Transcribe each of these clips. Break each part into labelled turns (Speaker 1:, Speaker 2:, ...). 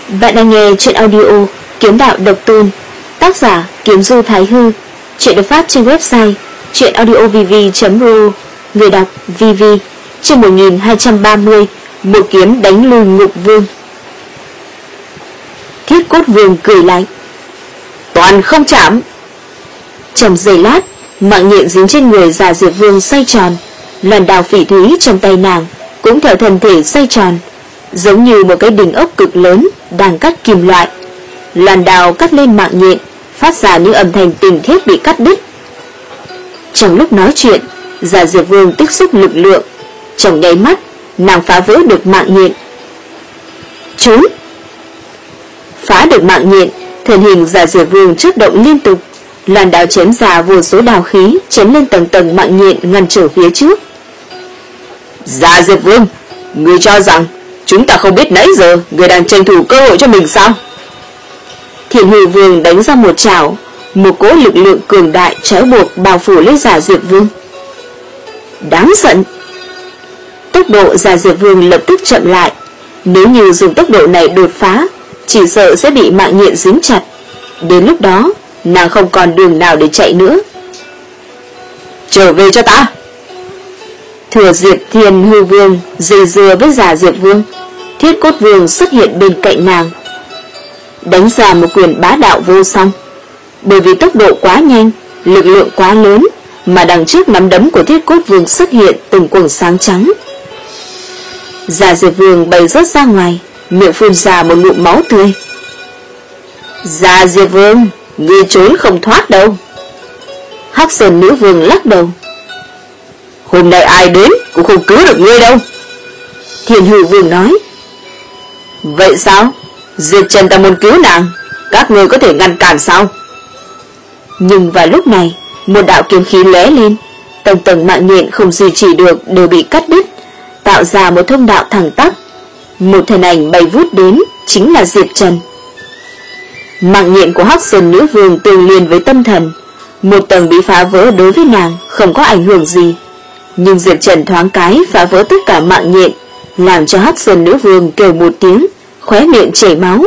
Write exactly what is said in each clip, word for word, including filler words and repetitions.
Speaker 1: Bạn đang nghe truyện audio Kiếm Đạo Độc Tôn, tác giả Kiếm Du Thái Hư. Truyện được phát trên website truyện audio v v chấm r o. Người đọc vê vê. Chương một nghìn hai trăm ba mươi. Một kiếm đánh lui Ngục Vương. Thiết Cốt Vương cười lạnh: toàn không chạm. Trong giây lát, mạng nhện dính trên người Giả Diệp Vương xoay tròn, loan đao phỉ thúy trong tay nàng cũng theo thân thể xoay tròn, giống như một cái đỉnh ốc cực lớn đang cắt kim loại. Loan đao cắt lên mạng nhện, phát ra những âm thanh tình thiết bị cắt đứt. Trong lúc nói chuyện, Giả Diệp Vương tích xúc lực lượng, trong nháy mắt nàng phá vỡ được mạng nhện. Trốn! Phá được mạng nhện, thân hình Giả Diệp Vương chớp động liên tục, loan đao chém ra vô số đao khí chém lên tầng tầng mạng nhện ngăn trở phía trước. Giả Diệp Vương, ngươi cho rằng chúng ta không biết nãy giờ ngươi đang tranh thủ cơ hội cho mình sao? Thiên Hư Vương đánh ra một chảo, một cỗ lực lượng cường đại trói buộc bao phủ lấy Giả Diệp Vương. Đáng giận! Tốc độ Giả Diệp Vương lập tức chậm lại, nếu như dùng tốc độ này đột phá, chỉ sợ sẽ bị mạng nhện dính chặt. Đến lúc đó, nàng không còn đường nào để chạy nữa. Trở về cho ta! Thừa Diệp Thiên Hư Vương dây dưa với Giả Diệp Vương, Thiết Cốt Vương xuất hiện bên cạnh nàng, đánh ra một quyền bá đạo vô song. Bởi vì tốc độ quá nhanh, lực lượng quá lớn, mà đằng trước nắm đấm của Thiết Cốt Vương xuất hiện từng quầng sáng trắng. Giả Diệp Vương bay rớt ra ngoài, miệng phun ra một ngụm máu tươi. Giả Diệp Vương, ngươi trốn không thoát đâu. Hắc Sơn Nữ Vương lắc đầu: hôm nay ai đến cũng không cứu được ngươi đâu. Thiên Hư Vương nói: vậy sao? Diệp Trần ta muốn cứu nàng, các ngươi có thể ngăn cản sao? Nhưng vào lúc này, một đạo kiếm khí lóe lên, tầng tầng mạng nhện không duy trì được đều bị cắt đứt, tạo ra một thông đạo thẳng tắp. Một thân ảnh bay vút đến, chính là Diệp Trần. Mạng nhện của Hắc Sơn Nữ Vương tương liên với tâm thần, một tầng bị phá vỡ đối với nàng không có ảnh hưởng gì, nhưng Diệp Trần thoáng cái phá vỡ tất cả mạng nhện, làm cho Hắc Sơn Nữ Vương kêu một tiếng, khóe miệng chảy máu.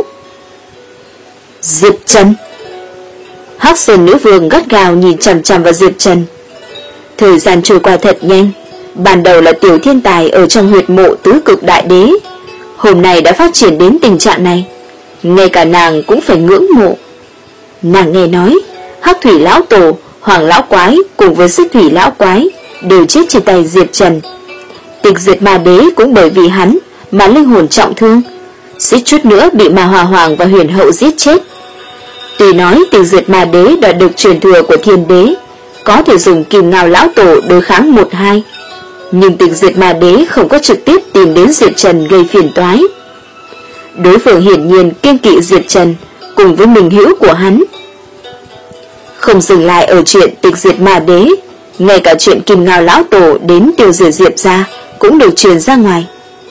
Speaker 1: Diệp Trần! Hắc Sơn Nữ Vương gắt gao nhìn chằm chằm vào Diệp Trần. Thời gian trôi qua thật nhanh, ban đầu là tiểu thiên tài ở trong huyệt mộ tứ cực đại đế, hôm nay đã phát triển đến tình trạng này, ngay cả nàng cũng phải ngưỡng mộ. Nàng nghe nói Hắc Thủy Lão Tổ, Hoàng Lão Quái cùng với Xích Thủy Lão Quái đều chết trên tay Diệp Trần. Tịch Diệt Ma Đế cũng bởi vì hắn mà linh hồn trọng thương, suýt chút nữa bị Ma Hòa Hoàng và Huyền Hậu giết chết. Tuy nói Tịch Diệt Ma Đế đã được truyền thừa của Thiên Đế, có thể dùng Kim Ngao Lão Tổ đối kháng một hai, nhưng Tịch Diệt Ma Đế không có trực tiếp tìm đến Diệp Trần gây phiền toái. Đối phương hiển nhiên kiêng kỵ Diệp Trần cùng với mình hữu của hắn. Không dừng lại ở chuyện Tịch Diệt Ma Đế, ngay cả chuyện Kim Ngao Lão Tổ đến tiêu diệt Diệp gia cũng được truyền ra ngoài.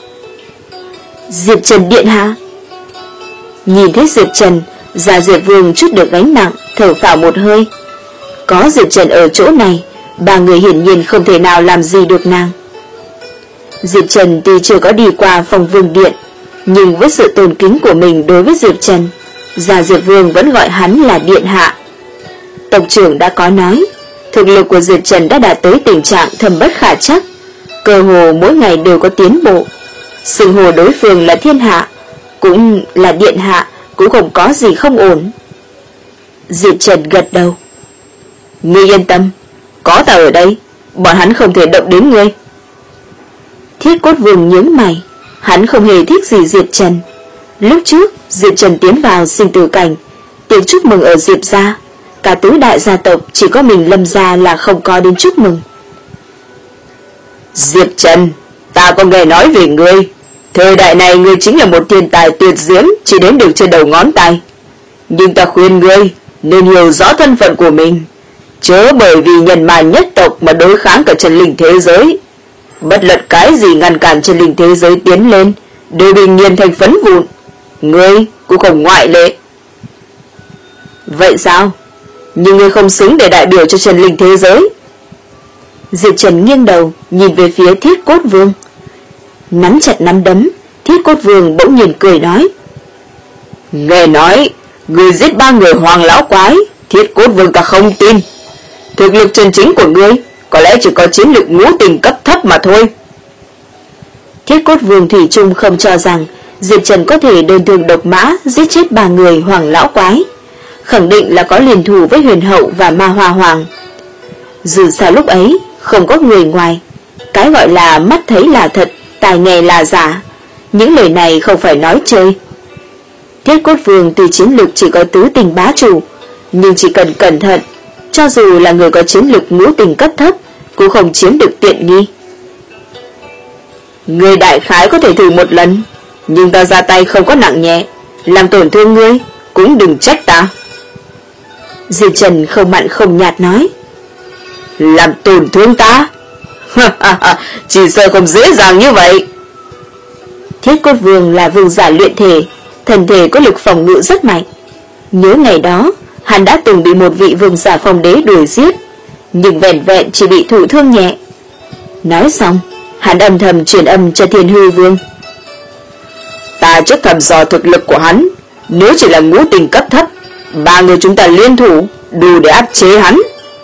Speaker 1: Diệp Trần điện hạ! Nhìn thấy Diệp Trần, Giả Diệp Vương chút được gánh nặng, thở phào một hơi. Có Diệp Trần ở chỗ này, ba người hiển nhiên không thể nào làm gì được nàng. Diệp Trần tuy chưa có đi qua phòng Vương điện, nhưng với sự tôn kính của mình đối với Diệp Trần, Giả Diệp Vương vẫn gọi hắn là điện hạ. Tộc trưởng đã có nói, thực lực của Diệp Trần đã đạt tới tình trạng thâm bất khả trắc, cơ hồ mỗi ngày đều có tiến bộ. Xưng hô đối phương là thiên hạ, cũng là điện hạ, cũng không có gì không ổn. Diệp Trần gật đầu: ngươi yên tâm, có ta ở đây, bọn hắn không thể động đến ngươi. Thiết Cốt Vương nhướng mày, hắn không hề thích gì Diệp Trần. Lúc trước Diệp Trần tiến vào sinh tử cảnh, tiệc chúc mừng ở Diệp gia, cả tứ đại gia tộc chỉ có mình Lâm gia là không có đến chúc mừng. Diệp Trần, ta có nghe nói về ngươi, thời đại này ngươi chính là một thiên tài tuyệt diễm, chỉ đến được trên đầu ngón tay. Nhưng ta khuyên ngươi nên hiểu rõ thân phận của mình, chớ bởi vì nhân ma nhất tộc mà đối kháng cả chân linh thế giới. Bất luận cái gì ngăn cản chân linh thế giới tiến lên đều bị nghiền thành phấn vụn, ngươi cũng không ngoại lệ. Vậy sao? Nhưng ngươi không xứng để đại biểu cho chân linh thế giới. Diệp Trần nghiêng đầu nhìn về phía Thiết Cốt Vương, nắm chặt nắm đấm. Thiết Cốt Vương bỗng nhiên cười nói:
Speaker 2: Nghe nói người giết ba người hoàng lão quái, Thiết Cốt Vương ta không tin. Thực lực chân chính của ngươi có lẽ chỉ có chiến lực ngũ tình cấp thấp mà thôi.
Speaker 1: Thiết Cốt Vương thủy chung không cho rằng Diệp Trần có thể đơn thương độc mã giết chết ba người hoàng lão quái, khẳng định là có liên thủ với Huyền Hậu và Ma Hoa Hoàng. Dù sao lúc ấy không có người ngoài, cái gọi là mắt thấy là thật, tai nghe là giả, những lời này không phải nói chơi. Thiết Cốt Vương tuy chiến lực chỉ có tứ tình bá chủ, nhưng chỉ cần cẩn thận, cho dù là người có chiến lực ngũ tình cấp thấp cũng không chiếm được tiện nghi.
Speaker 2: Ngươi đại khái có thể thử một lần, nhưng ta ra tay không có nặng nhẹ, làm tổn thương ngươi cũng đừng trách ta.
Speaker 1: Diệp Trần không mặn không nhạt nói.
Speaker 2: Làm tổn thương ta? Chỉ sợ không dễ dàng như vậy.
Speaker 1: Thiết Cốt Vương là vương giả luyện thể, thân thể có lực phòng ngự rất mạnh. Nhớ ngày đó hắn đã từng bị một vị vương giả phong đế đuổi giết, nhưng vẹn vẹn chỉ bị thụ thương nhẹ. Nói xong, hắn âm thầm truyền âm cho Thiên Hư Vương.
Speaker 2: Ta trước thầm dò thực lực của hắn, nếu chỉ là ngũ tình cấp thấp, ba người chúng ta liên thủ đủ để áp chế hắn.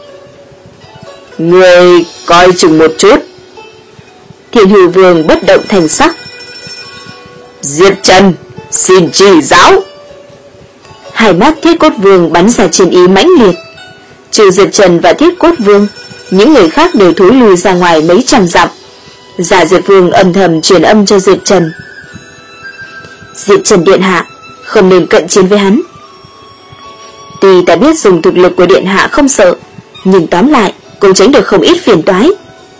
Speaker 2: Người coi chừng một chút.
Speaker 1: Thiên Hư Vương bất động thành sắc.
Speaker 2: Diệp Trần, xin chỉ giáo.
Speaker 1: Hai mắt Thiết Cốt Vương bắn ra chiến ý mãnh liệt. Trừ Diệp Trần và Thiết Cốt Vương, những người khác đều thối lùi ra ngoài mấy trăm dặm. Giả Diệp Vương âm thầm truyền âm cho Diệp Trần. Diệp Trần điện hạ, không nên cận chiến với hắn. Tuy ta biết dùng thực lực của điện hạ không sợ, nhưng tóm lại cũng tránh được không ít phiền toái.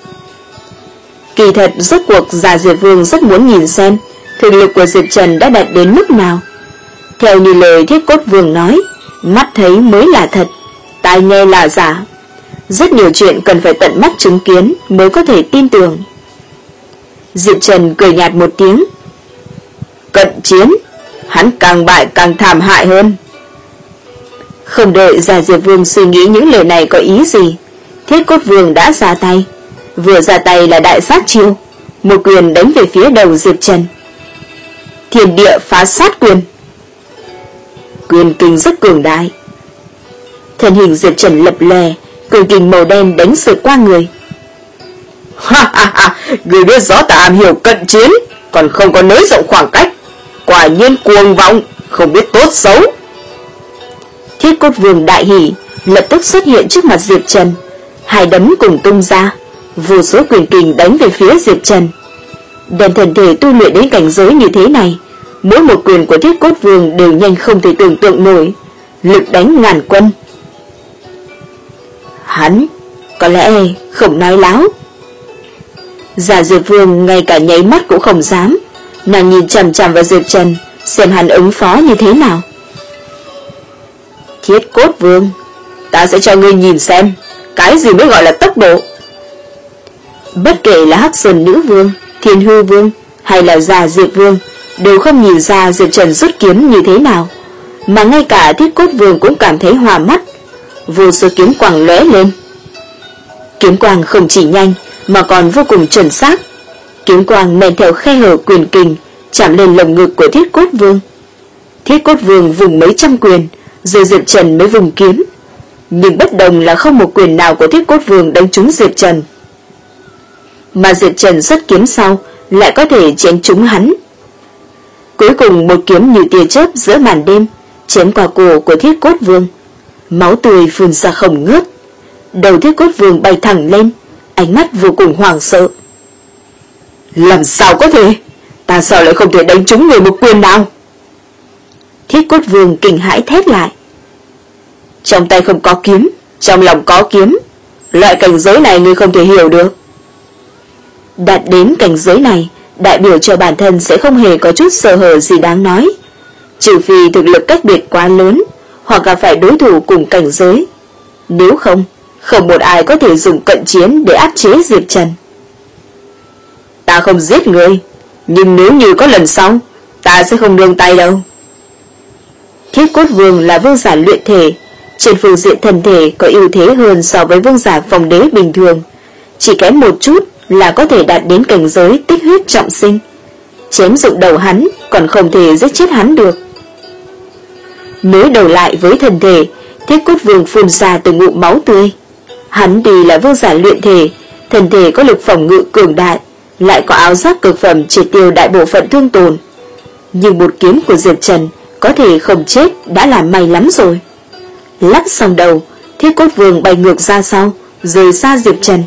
Speaker 1: Kỳ thật rốt cuộc Giả Diệp Vương rất muốn nhìn xem thực lực của Diệp Trần đã đạt đến mức nào. Theo như lời Thiết Cốt Vương nói, mắt thấy mới là thật, tai nghe là giả. Rất nhiều chuyện cần phải tận mắt chứng kiến mới có thể tin tưởng. Diệp Trần cười nhạt một tiếng.
Speaker 2: Cận chiến, hắn càng bại càng thảm hại hơn.
Speaker 1: Không đợi Giả Diệp Vương suy nghĩ những lời này có ý gì, Thiết Cốt Vương đã ra tay. Vừa ra tay là đại sát chiêu, một quyền đánh về phía đầu Diệp Trần. Thiên địa phá sát quyền. Quyền kinh rất cường đại. Thân hình Diệp Trần lập lè, quyền kinh màu đen đánh sượt qua người.
Speaker 2: Ha ha ha, người biết rõ ta am hiểu cận chiến, còn không có nới rộng khoảng cách, quả nhiên cuồng vọng, không biết tốt xấu.
Speaker 1: Thiết Cốt Vương đại hỉ, lập tức xuất hiện trước mặt Diệp Trần, hai đấm cùng tung ra, vô số quyền kình đánh về phía Diệp Trần. Đem thần thể tu luyện đến cảnh giới như thế này, mỗi một quyền của Thiết Cốt Vương đều nhanh không thể tưởng tượng nổi, lực đánh ngàn quân. Hắn có lẽ không nói láo. Giả Diệp Vương ngay cả nháy mắt cũng không dám, nàng nhìn chằm chằm vào Diệp Trần, xem hắn ứng phó như thế nào.
Speaker 2: Thiết Cốt Vương, ta sẽ cho ngươi nhìn xem cái gì mới gọi là tốc độ.
Speaker 1: Bất kể là Hắc Sơn Nữ Vương, Thiên Hư Vương hay là Giả Diệp Vương đều không nhìn ra Diệp Trần rút kiếm như thế nào, mà ngay cả Thiết Cốt Vương cũng cảm thấy hòa mắt. Vô số kiếm quang lóe lên. Kiếm quang không chỉ nhanh mà còn vô cùng chuẩn xác. Kiếm quang men theo khe hở quyền kình chạm lên lồng ngực của Thiết Cốt Vương. Thiết Cốt Vương vùng mấy trăm quyền, rồi Diệp Trần mới vùng kiếm. Nhưng bất đồng là không một quyền nào của Thiết Cốt Vương đánh trúng Diệp Trần, mà Diệp Trần xuất kiếm sau lại có thể chém trúng hắn. Cuối cùng một kiếm như tia chớp giữa màn đêm chém qua cổ của Thiết Cốt Vương, máu tươi phun ra không ngớt. Đầu Thiết Cốt Vương bay thẳng lên, ánh mắt vô cùng hoảng sợ.
Speaker 2: Làm sao có thể? Ta sao lại không thể đánh trúng người một quyền nào?
Speaker 1: Thiết Cốt Vương kinh hãi thét lại.
Speaker 2: Trong tay không có kiếm, trong lòng có kiếm. Loại cảnh giới này ngươi không thể hiểu được.
Speaker 1: Đạt đến cảnh giới này, đại biểu cho bản thân sẽ không hề có chút sơ hở gì đáng nói, trừ phi thực lực cách biệt quá lớn, hoặc gặp phải đối thủ cùng cảnh giới. Nếu không, không một ai có thể dùng cận chiến để áp chế Diệp Trần.
Speaker 2: Ta không giết ngươi, nhưng nếu như có lần sau, ta sẽ không nương tay đâu.
Speaker 1: Thiết Cốt Vương là vương giả luyện thể, trên phương diện thân thể có ưu thế hơn so với vương giả phong đế bình thường, chỉ kém một chút là có thể đạt đến cảnh giới tích huyết trọng sinh. Chém dụng đầu hắn còn không thể giết chết hắn được. nối đầu lại với thân thể. Thiết Cốt Vương phun ra từng ngụm máu tươi. Hắn tuy là vương giả luyện thể, thân thể có lực phòng ngự cường đại, lại có áo giáp cực phẩm triệt tiêu đại bộ phận thương tổn. Nhưng một kiếm của Diệp Trần có thể không chết đã là may lắm rồi. Lắc xong đầu, Thiết Cốt Vương bay ngược ra sau, rời xa Diệp Trần.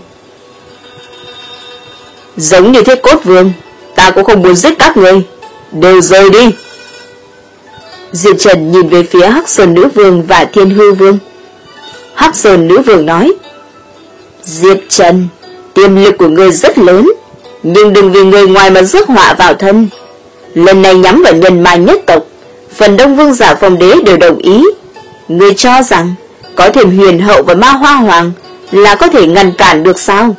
Speaker 1: Giống như Thiết Cốt Vương, ta cũng không muốn giết các người, đều rời đi. Diệp Trần nhìn về phía Hắc Sơn Nữ Vương và Thiên Hư Vương. Hắc Sơn Nữ Vương nói: Diệp Trần, tiềm lực của ngươi rất lớn, nhưng đừng vì người ngoài mà rước họa vào thân. Lần này nhắm vào nhân ma nhất tộc, phần đông vương giả phong đế đều đồng ý. Ngươi cho rằng có thêm Huyền Hậu và Ma Hoa Hoàng là có thể ngăn cản được sao?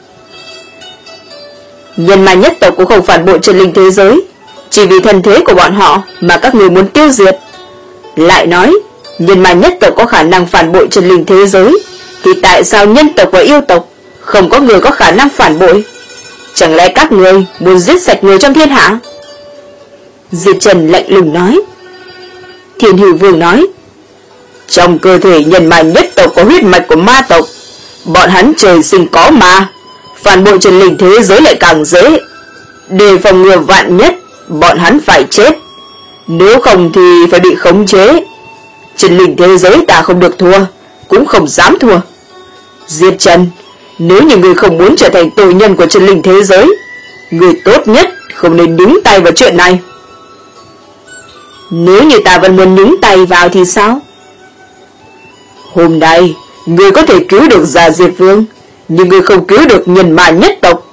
Speaker 1: Nhân ma nhất tộc cũng không phản bội chân linh thế giới, chỉ vì thân thế của bọn họ mà các người muốn tiêu diệt. Lại nói, nhân ma nhất tộc có khả năng phản bội chân linh thế giới, thì tại sao nhân tộc và yêu tộc không có người có khả năng phản bội? Chẳng lẽ các người muốn giết sạch người trong thiên hạ? Diệp Trần lạnh lùng nói. Thiên Hư Vương nói: Trong cơ thể nhân ma nhất tộc có huyết mạch của ma tộc, bọn hắn trời sinh có ma, phản bội chân linh thế giới lại càng dễ. Để phòng ngừa vạn nhất, bọn hắn phải chết, nếu không thì phải bị khống chế. Chân linh thế giới ta không được thua, cũng không dám thua. Diệp Trần, nếu như người không muốn trở thành tội nhân của chân linh thế giới, người tốt nhất không nên nhúng tay vào chuyện này. Nếu như ta vẫn muốn nhúng tay vào thì sao? Hôm nay người có thể cứu được Già Diệp Vương, nhưng người không cứu được nhân ma nhất tộc.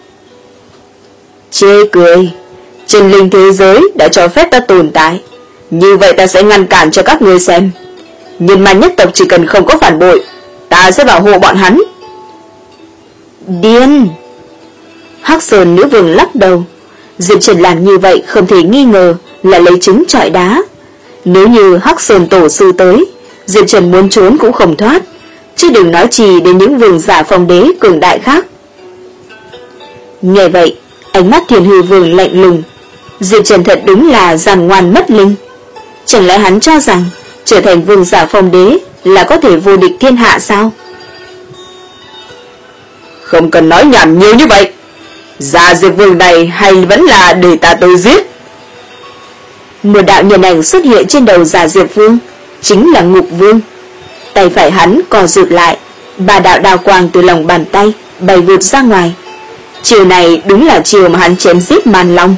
Speaker 1: Chê cười, chân linh thế giới đã cho phép ta tồn tại, như vậy ta sẽ ngăn cản cho các ngươi xem. Nhân ma nhất tộc chỉ cần không có phản bội, ta sẽ bảo hộ bọn hắn. Điên! Hắc Sơn Nữ Vương lắc đầu. Diệp Trần làm như vậy không thể nghi ngờ là lấy trứng trọi đá. Nếu như Hắc Sơn Tổ Sư tới, Diệp Trần muốn trốn cũng không thoát, chứ đừng nói chi đến những vương giả phong đế cường đại khác. Nghe vậy, ánh mắt Thiên Hư Vương lạnh lùng. Diệp Trần thật đúng là giàn ngoan mất linh. Chẳng lẽ hắn cho rằng trở thành vương giả phong đế là có thể vô địch thiên hạ sao? Không cần nói nhảm nhiều như vậy. Già Diệp Vương này hay vẫn là để ta tới giết? Một đạo nhân ảnh xuất hiện trên đầu Già Diệp Vương, chính là Ngục Vương. Tay phải hắn co rụt lại, ba đạo đao quang từ lòng bàn tay bay vụt ra ngoài. Chiều này đúng là chiều mà hắn chém giết Man Long.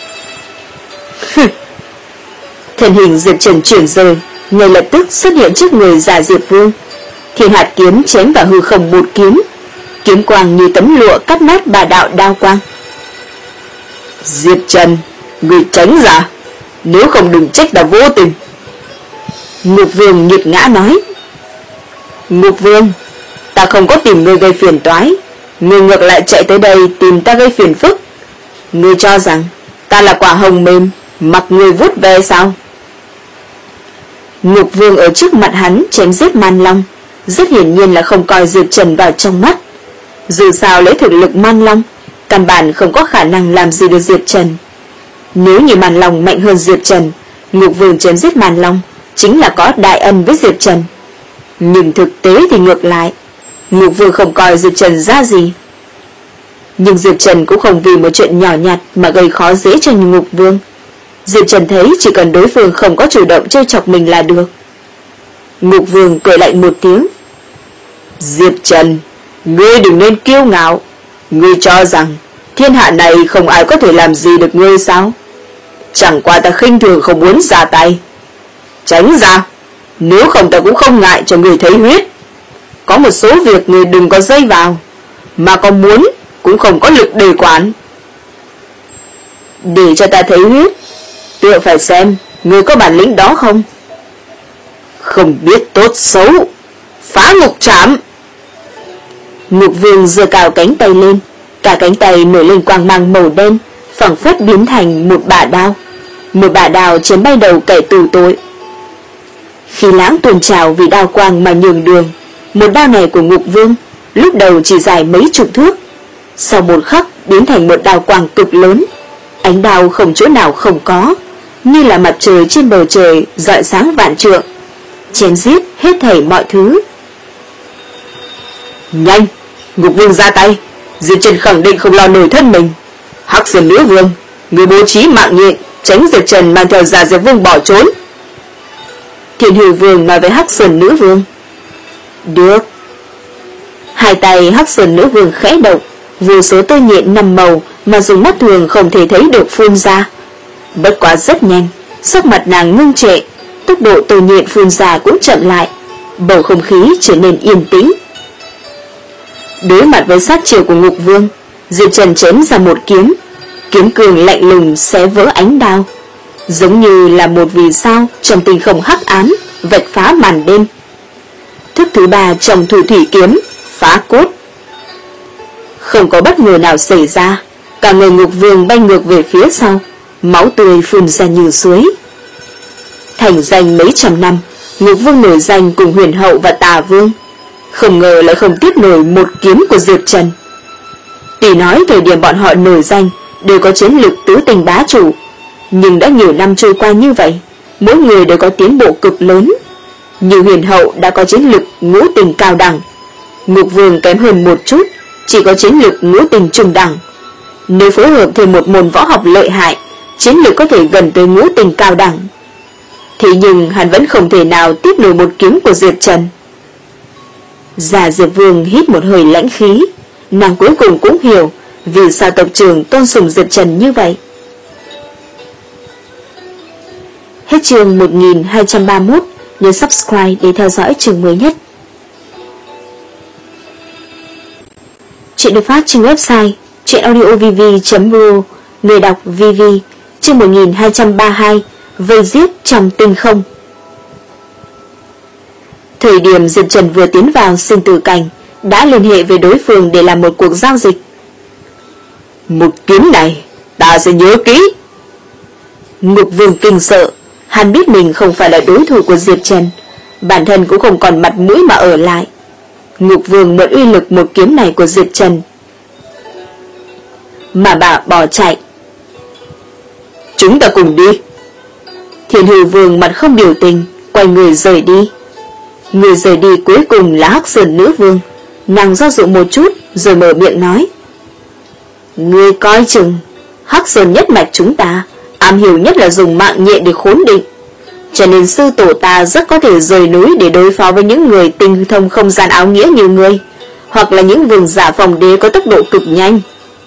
Speaker 1: Thân hình Diệp Trần chuyển rời, ngay lập tức xuất hiện trước người Già Diệp Vương. Thiên hạt kiếm chém vào hư không một kiếm, kiếm quang như tấm lụa cắt nát ba đạo đao quang. Diệp Trần, người tránh ra, nếu không đừng trách ta vô tình. Ngục Vương nghiệt ngã nói. Ngục Vương, ta không có tìm ngươi gây phiền toái, ngươi ngược lại chạy tới đây tìm ta gây phiền phức. Ngươi cho rằng ta là quả hồng mềm, mặc ngươi vút về sao? Ngục Vương ở trước mặt hắn chém giết Man Long, rất hiển nhiên là không coi Diệp Trần vào trong mắt. Dù sao lấy thực lực Man Long, căn bản không có khả năng làm gì được Diệp Trần. Nếu như Man Long mạnh hơn Diệp Trần, Ngục Vương chém giết Man Long chính là có đại ân với Diệp Trần. Nhưng thực tế thì ngược lại, Ngục Vương không coi Diệp Trần ra gì. Nhưng Diệp Trần cũng không vì một chuyện nhỏ nhặt mà gây khó dễ cho Ngục Vương. Diệp Trần thấy chỉ cần đối phương không có chủ động trêu chọc mình là được. Ngục Vương cười lạnh một tiếng. Diệp Trần, ngươi đừng nên kiêu ngạo. Ngươi cho rằng thiên hạ này không ai có thể làm gì được ngươi sao? Chẳng qua ta khinh thường không muốn ra tay. Tránh ra, nếu không ta cũng không ngại cho ngươi thấy huyết. Có một số việc ngươi đừng có dây vào, mà có muốn cũng không có lực đề quản. Để cho ta thấy huyết, tựa phải xem ngươi có bản lĩnh đó không. Không biết tốt xấu, phá ngục trảm. Ngục Vương giơ cao cánh tay lên, cả cánh tay nổi lên quang mang màu đen, phảng phất biến thành một bả đao. Một bả đao chém bay đầu kẻ tù tội. Khi lãng tuôn trào vì đao quang mà nhường đường, một đao này của Ngục Vương lúc đầu chỉ dài mấy chục thước, sau một khắc biến thành một đao quang cực lớn. Ánh đao không chỗ nào không có, như là mặt trời trên bầu trời rọi sáng vạn trượng, chém giết hết thảy mọi thứ.
Speaker 2: Nhanh, Ngục Vương ra tay, Diệp Trần khẳng định không lo nổi thân mình. Hắc Sơn Nữ Vương, người bố trí mạng nhện tránh Diệp Trần mang theo Già Diệp Vương bỏ trốn.
Speaker 1: Thiên Hư Vương nói với Hắc Sơn Nữ Vương. Được. Hai tay Hắc Sơn Nữ Vương khẽ động, vô số tơ nhện năm màu mà dùng mắt thường không thể thấy được phun ra. Bất quá rất nhanh, sắc mặt nàng ngưng trệ, tốc độ tơ nhện phun ra cũng chậm lại, bầu không khí trở nên yên tĩnh. Đối mặt với sát chiều của Ngục Vương, Diệp Trần chém ra một kiếm, kiếm cường lạnh lùng xé vỡ ánh đao, giống như là một vì sao trong tinh không hắc ám vạch phá màn đêm. Thức thứ ba trong Thủ Thủy Kiếm, phá cốt. Không có bất ngờ nào xảy ra, cả người Ngục Vương bay ngược về phía sau, máu tươi phun ra như suối. Thành danh mấy trăm năm, Ngục Vương nổi danh cùng Huyền Hậu và Tà Vương, không ngờ lại không tiếp nổi một kiếm của Diệp Trần. Tuy nói thời điểm bọn họ nổi danh đều có chiến lực tứ tình bá chủ, nhưng đã nhiều năm trôi qua như vậy, mỗi người đều có tiến bộ cực lớn. Như Huyền Hậu đã có chiến lực ngũ tình cao đẳng, Ngục Vương kém hơn một chút, chỉ có chiến lực ngũ tình trung đẳng. Nếu phối hợp thêm một môn võ học lợi hại, chiến lực có thể gần tới ngũ tình cao đẳng. Thế nhưng hắn vẫn không thể nào tiếp nổi một kiếm của Diệp Trần. Già Diệp Vương hít một hơi lãnh khí, nàng cuối cùng cũng hiểu vì sao tộc trưởng tôn sùng Diệp Trần như vậy. Hết chương một nghìn hai trăm ba mươi mốt, nhớ subscribe để theo dõi chương mới nhất. Chuyện được phát trên website truyện audio v v chấm ro, người đọc vê vê, chương một nghìn hai trăm ba mươi hai, vây giết trong tinh không. Thời điểm Diệp Trần vừa tiến vào sinh tử cảnh, đã liên hệ với đối phương để làm một cuộc giao dịch.
Speaker 2: Một kiếm này, ta sẽ nhớ kỹ.
Speaker 1: Ngục Vương kinh sợ, hắn biết mình không phải là đối thủ của Diệp Trần, bản thân cũng không còn mặt mũi mà ở lại. Ngục Vương mượn uy lực một kiếm này của Diệp Trần mà bà bỏ chạy.
Speaker 2: Chúng ta cùng đi.
Speaker 1: Thiên Hư Vương mặt không biểu tình, quay người rời đi. Người rời đi cuối cùng là Hắc Sơn Nữ Vương. Nàng do dự một chút rồi mở miệng nói. Ngươi coi chừng, Hắc Sơn nhất mạch chúng ta am hiểu nhất là dùng mạng nhện để khốn địch, cho nên sư tổ ta rất có thể rời núi để đối phó với những người tinh thông không gian áo nghĩa như ngươi, hoặc là những vương giả phòng đế có tốc độ cực nhanh.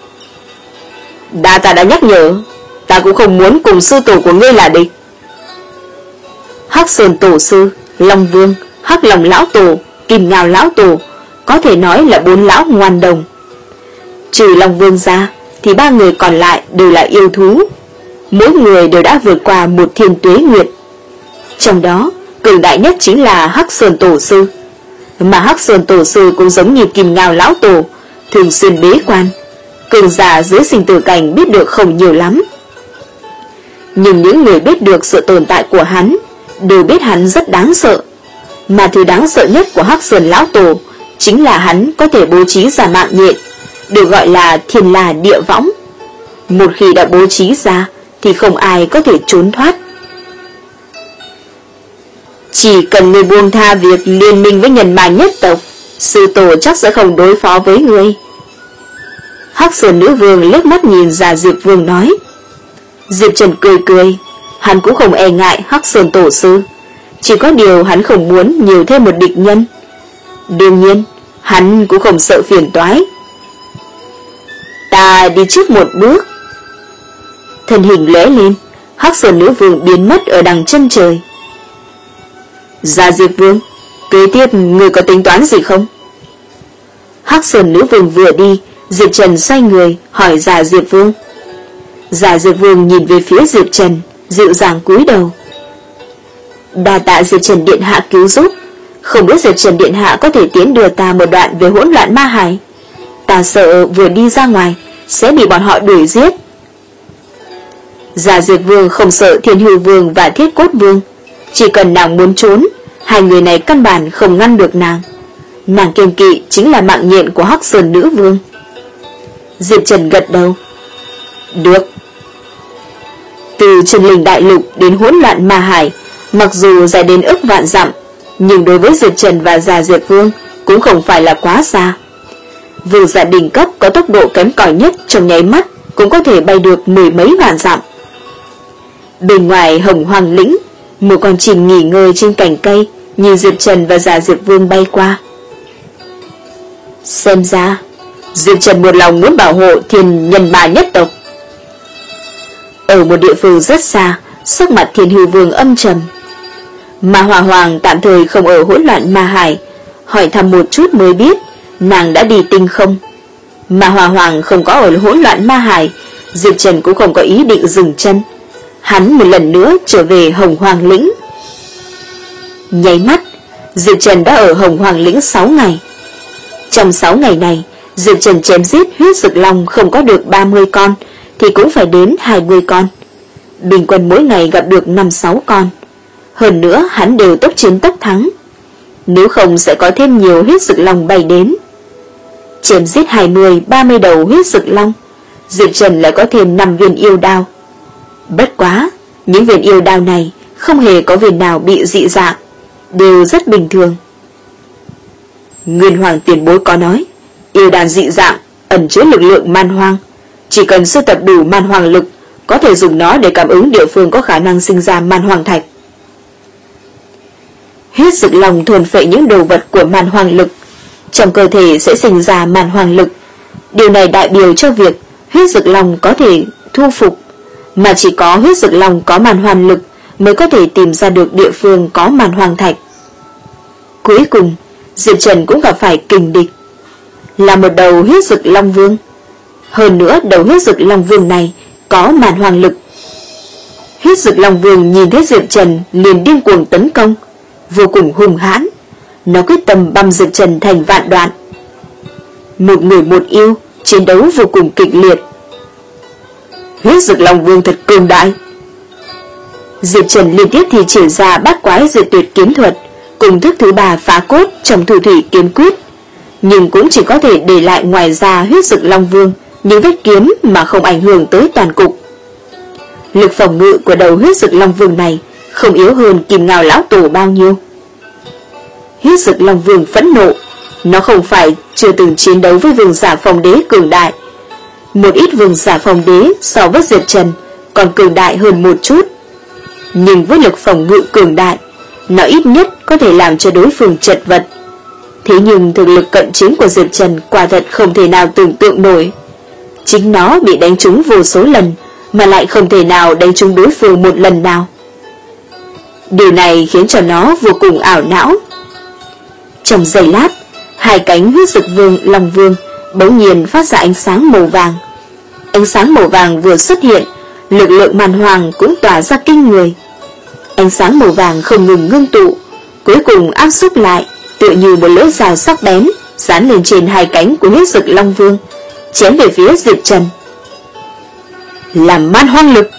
Speaker 2: Đa ta đã nhắc nhở, ta cũng không muốn cùng sư tổ của ngươi là địch.
Speaker 1: Hắc Sơn Tổ Sư, Long Vương, Hắc Long Lão Tổ, Kim Ngao Lão Tổ, có thể nói là bốn lão ngoan đồng. Trừ Long Vương ra thì ba người còn lại đều là yêu thú, mỗi người đều đã vượt qua một thiên tuế nguyệt. Trong đó cường đại nhất chính là Hắc Sơn Tổ Sư, mà Hắc Sơn Tổ Sư cũng giống như Kim Ngao Lão Tổ, thường xuyên bế quan, cường giả dưới sinh tử cảnh biết được không nhiều lắm. Nhưng những người biết được sự tồn tại của hắn đều biết hắn rất đáng sợ, mà thứ đáng sợ nhất của Hắc Sơn Lão Tổ chính là hắn có thể bố trí ra mạng nhện, được gọi là thiên la địa võng. Một khi đã bố trí ra thì không ai có thể trốn thoát. Chỉ cần người buông tha việc liên minh với nhân ma nhất tộc, sư tổ chắc sẽ không đối phó với ngươi. Hắc Sơn Nữ Vương liếc mắt nhìn Già Diệp Vương nói. Diệp Trần cười cười, hắn cũng không e ngại Hắc Sơn Tổ Sư, chỉ có điều hắn không muốn nhiều thêm một địch nhân. Đương nhiên, hắn cũng không sợ phiền toái. Ta đi trước một bước. Thân hình lóe lên, Hắc Sơn Nữ Vương biến mất ở đằng chân trời. Già Diệp Vương, kế tiếp người có tính toán gì không? Hắc Sơn Nữ Vương vừa đi, Diệp Trần xoay người hỏi Già Diệp Vương. Già Diệp Vương nhìn về phía Diệp Trần, dịu dàng cúi đầu. Đa tạ Diệp Trần Điện Hạ cứu giúp, không biết Diệp Trần Điện Hạ có thể tiến đưa ta một đoạn về hỗn loạn ma hải. Ta sợ vừa đi ra ngoài sẽ bị bọn họ đuổi giết. Già Diệp Vương không sợ Thiên Hư Vương và Thiết Cốt Vương, chỉ cần nàng muốn trốn, hai người này căn bản không ngăn được nàng. Nàng kiêng kỵ chính là mạng nhện của Hắc Sơn Nữ Vương. Diệp Trần gật đầu. Được. Từ Chân Linh Đại Lục đến hỗn loạn Ma Hải, mặc dù dài đến ức vạn dặm, nhưng đối với Diệp Trần và Già Diệp Vương cũng không phải là quá xa. Vương giả đỉnh cấp có tốc độ kém cỏi nhất trong nháy mắt cũng có thể bay được mười mấy vạn dặm. Bên ngoài Hồng Hoàng lĩnh, một con chim nghỉ ngơi trên cành cây, nhìn Diệp Trần và Già Diệp Vương bay qua. Xem ra Diệp Trần một lòng muốn bảo hộ Thiên Nhân Ba nhất tộc. Ở một địa phương rất xa, sắc mặt Thiên Hư Vương âm trầm. Mà Hòa Hoàng tạm thời không ở hỗn loạn Ma Hải, hỏi thăm một chút mới biết nàng đã đi Tinh Không. Mà Hòa Hoàng không có ở hỗn loạn Ma Hải, Diệp Trần cũng không có ý định dừng chân. Hắn một lần nữa trở về Hồng Hoàng lĩnh. Nháy mắt, Diệp Trần đã ở Hồng Hoàng lĩnh sáu ngày. Trong sáu ngày này, Diệp Trần chém giết huyết dực long không có được ba mươi con thì cũng phải đến hai mươi con. Bình quân mỗi ngày gặp được năm sáu con. Hơn nữa hắn đều tốc chiến tốc thắng. Nếu không sẽ có thêm nhiều huyết dực long bay đến. Chém giết hai mươi ba mươi đầu huyết dực long, Diệp Trần lại có thêm năm viên yêu đao. Bất quá, những viên yêu đao này không hề có viên nào bị dị dạng, đều rất bình thường. Nguyên Hoàng tiền bối có nói, yêu đan dị dạng ẩn chứa lực lượng man hoang, chỉ cần sưu tập đủ man hoang lực, có thể dùng nó để cảm ứng địa phương có khả năng sinh ra man hoang thạch. Huyết dực long thuần phệ những đồ vật của man hoang lực, trong cơ thể sẽ sinh ra man hoang lực. Điều này đại biểu cho việc huyết dực long có thể thu phục, mà chỉ có huyết dực long có man hoang lực mới có thể tìm ra được địa phương có man hoang thạch. Cuối cùng, Diệp Trần cũng gặp phải kình địch, là một đầu huyết dực long vương. Hơn nữa đầu huyết dực long vương này có man hoang lực. Huyết dực long vương nhìn thấy Diệp Trần liền điên cuồng tấn công, vô cùng hung hãn. Nó quyết tâm băm Diệp Trần thành vạn đoạn. Một người một yêu, chiến đấu vô cùng kịch liệt. Huyết dực long vương thật cường đại. Diệp Trần liên tiếp thì chỉ ra bát quái diệt tuyệt kiếm thuật cùng thức thứ ba phá cốt trong Thủ Thủy kiếm quyết, nhưng cũng chỉ có thể để lại ngoài ra huyết dực long vương những vết kiếm mà không ảnh hưởng tới toàn cục. Lực phòng ngự của đầu huyết dực long vương này không yếu hơn Kim Ngao lão tổ bao nhiêu. Huyết dực long vương phẫn nộ, nó không phải chưa từng chiến đấu với vương giả phong đế cường đại. Một ít vương giả phong đế so với Diệp Trần còn cường đại hơn một chút, nhưng với lực phòng ngự cường đại, nó ít nhất có thể làm cho đối phương chật vật. Thế nhưng thực lực cận chiến của Diệp Trần quả thật không thể nào tưởng tượng nổi. Chính nó bị đánh trúng vô số lần mà lại không thể nào đánh trúng đối phương một lần nào. Điều này khiến cho nó vô cùng ảo não. Trong giây lát, hai cánh huyết dực vương long vương bỗng nhiên phát ra ánh sáng màu vàng. Ánh sáng màu vàng vừa xuất hiện, lực lượng man hoang cũng tỏa ra kinh người. Ánh sáng màu vàng không ngừng ngưng tụ, cuối cùng áp xúc lại, tựa như một lưỡi dao sắc bén dán lên trên hai cánh của huyết dực long vương, chém về phía Diệp Trần. Làm man hoang lực.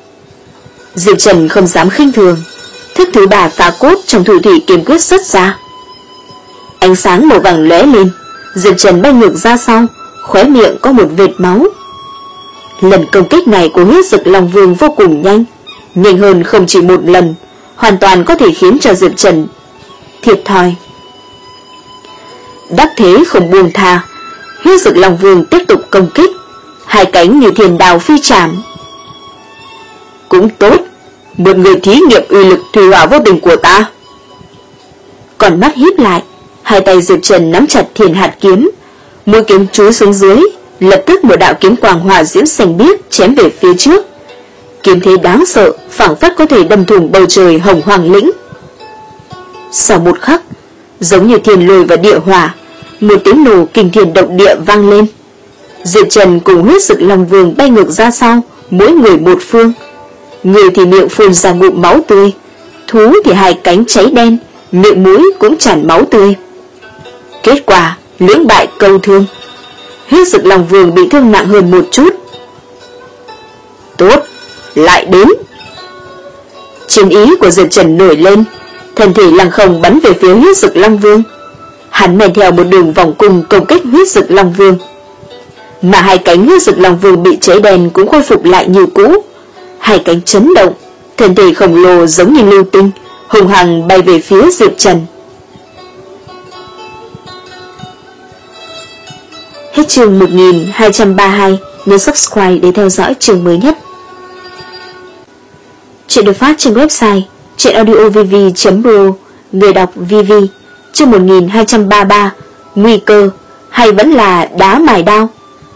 Speaker 1: Diệp Trần không dám khinh thường, thức thứ ba phá cốt trong Thủ Thủy kiếm quyết xuất ra. Ánh sáng màu vàng lóe lên, Diệp Trần bay ngược ra sau, khóe miệng có một vệt máu. Lần công kích này của huyết dực long vương vô cùng nhanh, nhanh hơn không chỉ một lần, hoàn toàn có thể khiến cho Diệp Trần thiệt thòi. Đắc thế không buông tha, huyết dực long vương tiếp tục công kích, hai cánh như thiên đào phi trảm. Cũng tốt, một người thí nghiệm uy lực thủy hỏa vô tình của ta. Còn mắt híp lại, hai tay Diệp Trần nắm chặt Thiên Hạt kiếm, mũi kiếm chúi xuống dưới, lập tức một đạo kiếm quang hỏa diễm xanh biếc chém về phía trước. Kiếm thế đáng sợ, phảng phất có thể đâm thủng bầu trời Hồng Hoàng lĩnh. Sau một khắc, giống như thiên lôi và địa hỏa, một tiếng nổ kinh thiên động địa vang lên. Diệp Trần cùng huyết dực long vương bay ngược ra sau, mỗi người một phương. Người thì miệng phun ra ngụm máu tươi, thú thì hai cánh cháy đen, miệng mũi cũng tràn máu tươi. Kết quả lưỡng bại câu thương. Huyết dực long vương bị thương nặng hơn một chút. Tốt, lại đến. Chiến ý của Diệp Trần nổi lên, thân thể lăng không bắn về phía huyết dực long vương. Hắn men theo một đường vòng cung công kích huyết dực long vương, mà hai cánh huyết dực long vương bị cháy đen cũng khôi phục lại như cũ. hai cánh chấn động, thân thể khổng lồ giống như lưu tinh, hùng hằng bay về phía Diệp Trần. Hết chương một nghìn hai trăm ba mươi hai, nhớ subscribe để theo dõi chương mới nhất. Chuyện được phát trên website truyện audio v v chấm pro, người đọc vê vê. Chương một nghìn hai trăm ba mươi ba, nguy cơ hay vẫn là đá mài đao.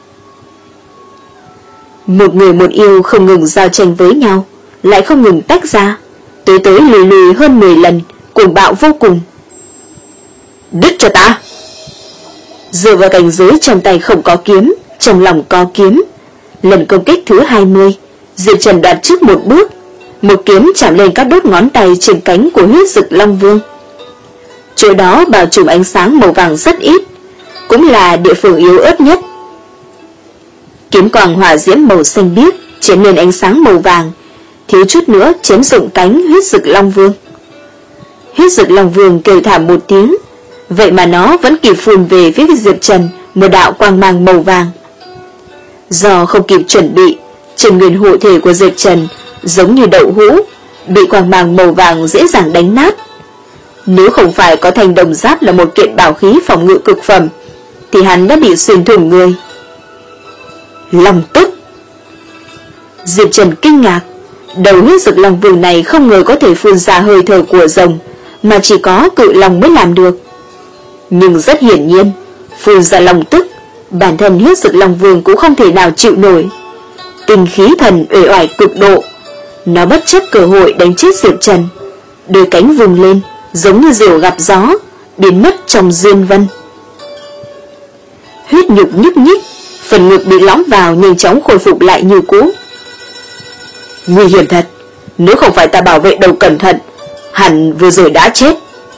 Speaker 1: Một người một yêu không ngừng giao tranh với nhau, lại không ngừng tách ra, tới tới lùi lùi hơn mười lần, cuồng bạo vô cùng. Đứt cho ta! Dựa vào cảnh giới trong tay không có kiếm, trong lòng có kiếm. Lần công kích thứ hai mươi, Diệp Trần đoạt trước một bước, một kiếm chạm lên các đốt ngón tay trên cánh của huyết dực Long Vương. Chỗ đó bao trùm ánh sáng màu vàng rất ít, cũng là địa phương yếu ớt nhất. Kiếm quang hỏa diễm màu xanh biếc chém lên ánh sáng màu vàng, thiếu chút nữa chém rụng cánh huyết dực Long Vương. Huyết dực Long Vương kêu thảm một tiếng, vậy mà nó vẫn kịp phun về phía Diệp Trần một đạo quang mang màu vàng. Do không kịp chuẩn bị, chân nguyên hộ thể của Diệp Trần giống như đậu hũ, bị quang mang màu vàng dễ dàng đánh nát. Nếu không phải có thanh đồng giáp là một kiện bảo khí phòng ngự cực phẩm, thì hắn đã bị xuyên thủng người. Long tức! Diệp Trần kinh ngạc, đầu huyết dực Long Vương này không ngờ có thể phun ra hơi thở của rồng, mà chỉ có cự long mới làm được. Nhưng rất hiển nhiên, phun ra long tức, bản thân huyết dực Long Vương cũng không thể nào chịu nổi. Tinh khí thần uể oải cực độ, nó bất chấp cơ hội đánh chết Diệp Trần, đôi cánh vùng lên giống như diều gặp gió, biến mất trong duyên vân. Huyết nhục nhúc nhích, phần ngực bị lõm vào nhanh chóng khôi phục lại như cũ. Nguy hiểm thật, nếu không phải ta bảo vệ đầu cẩn thận, hẳn vừa rồi đã chết.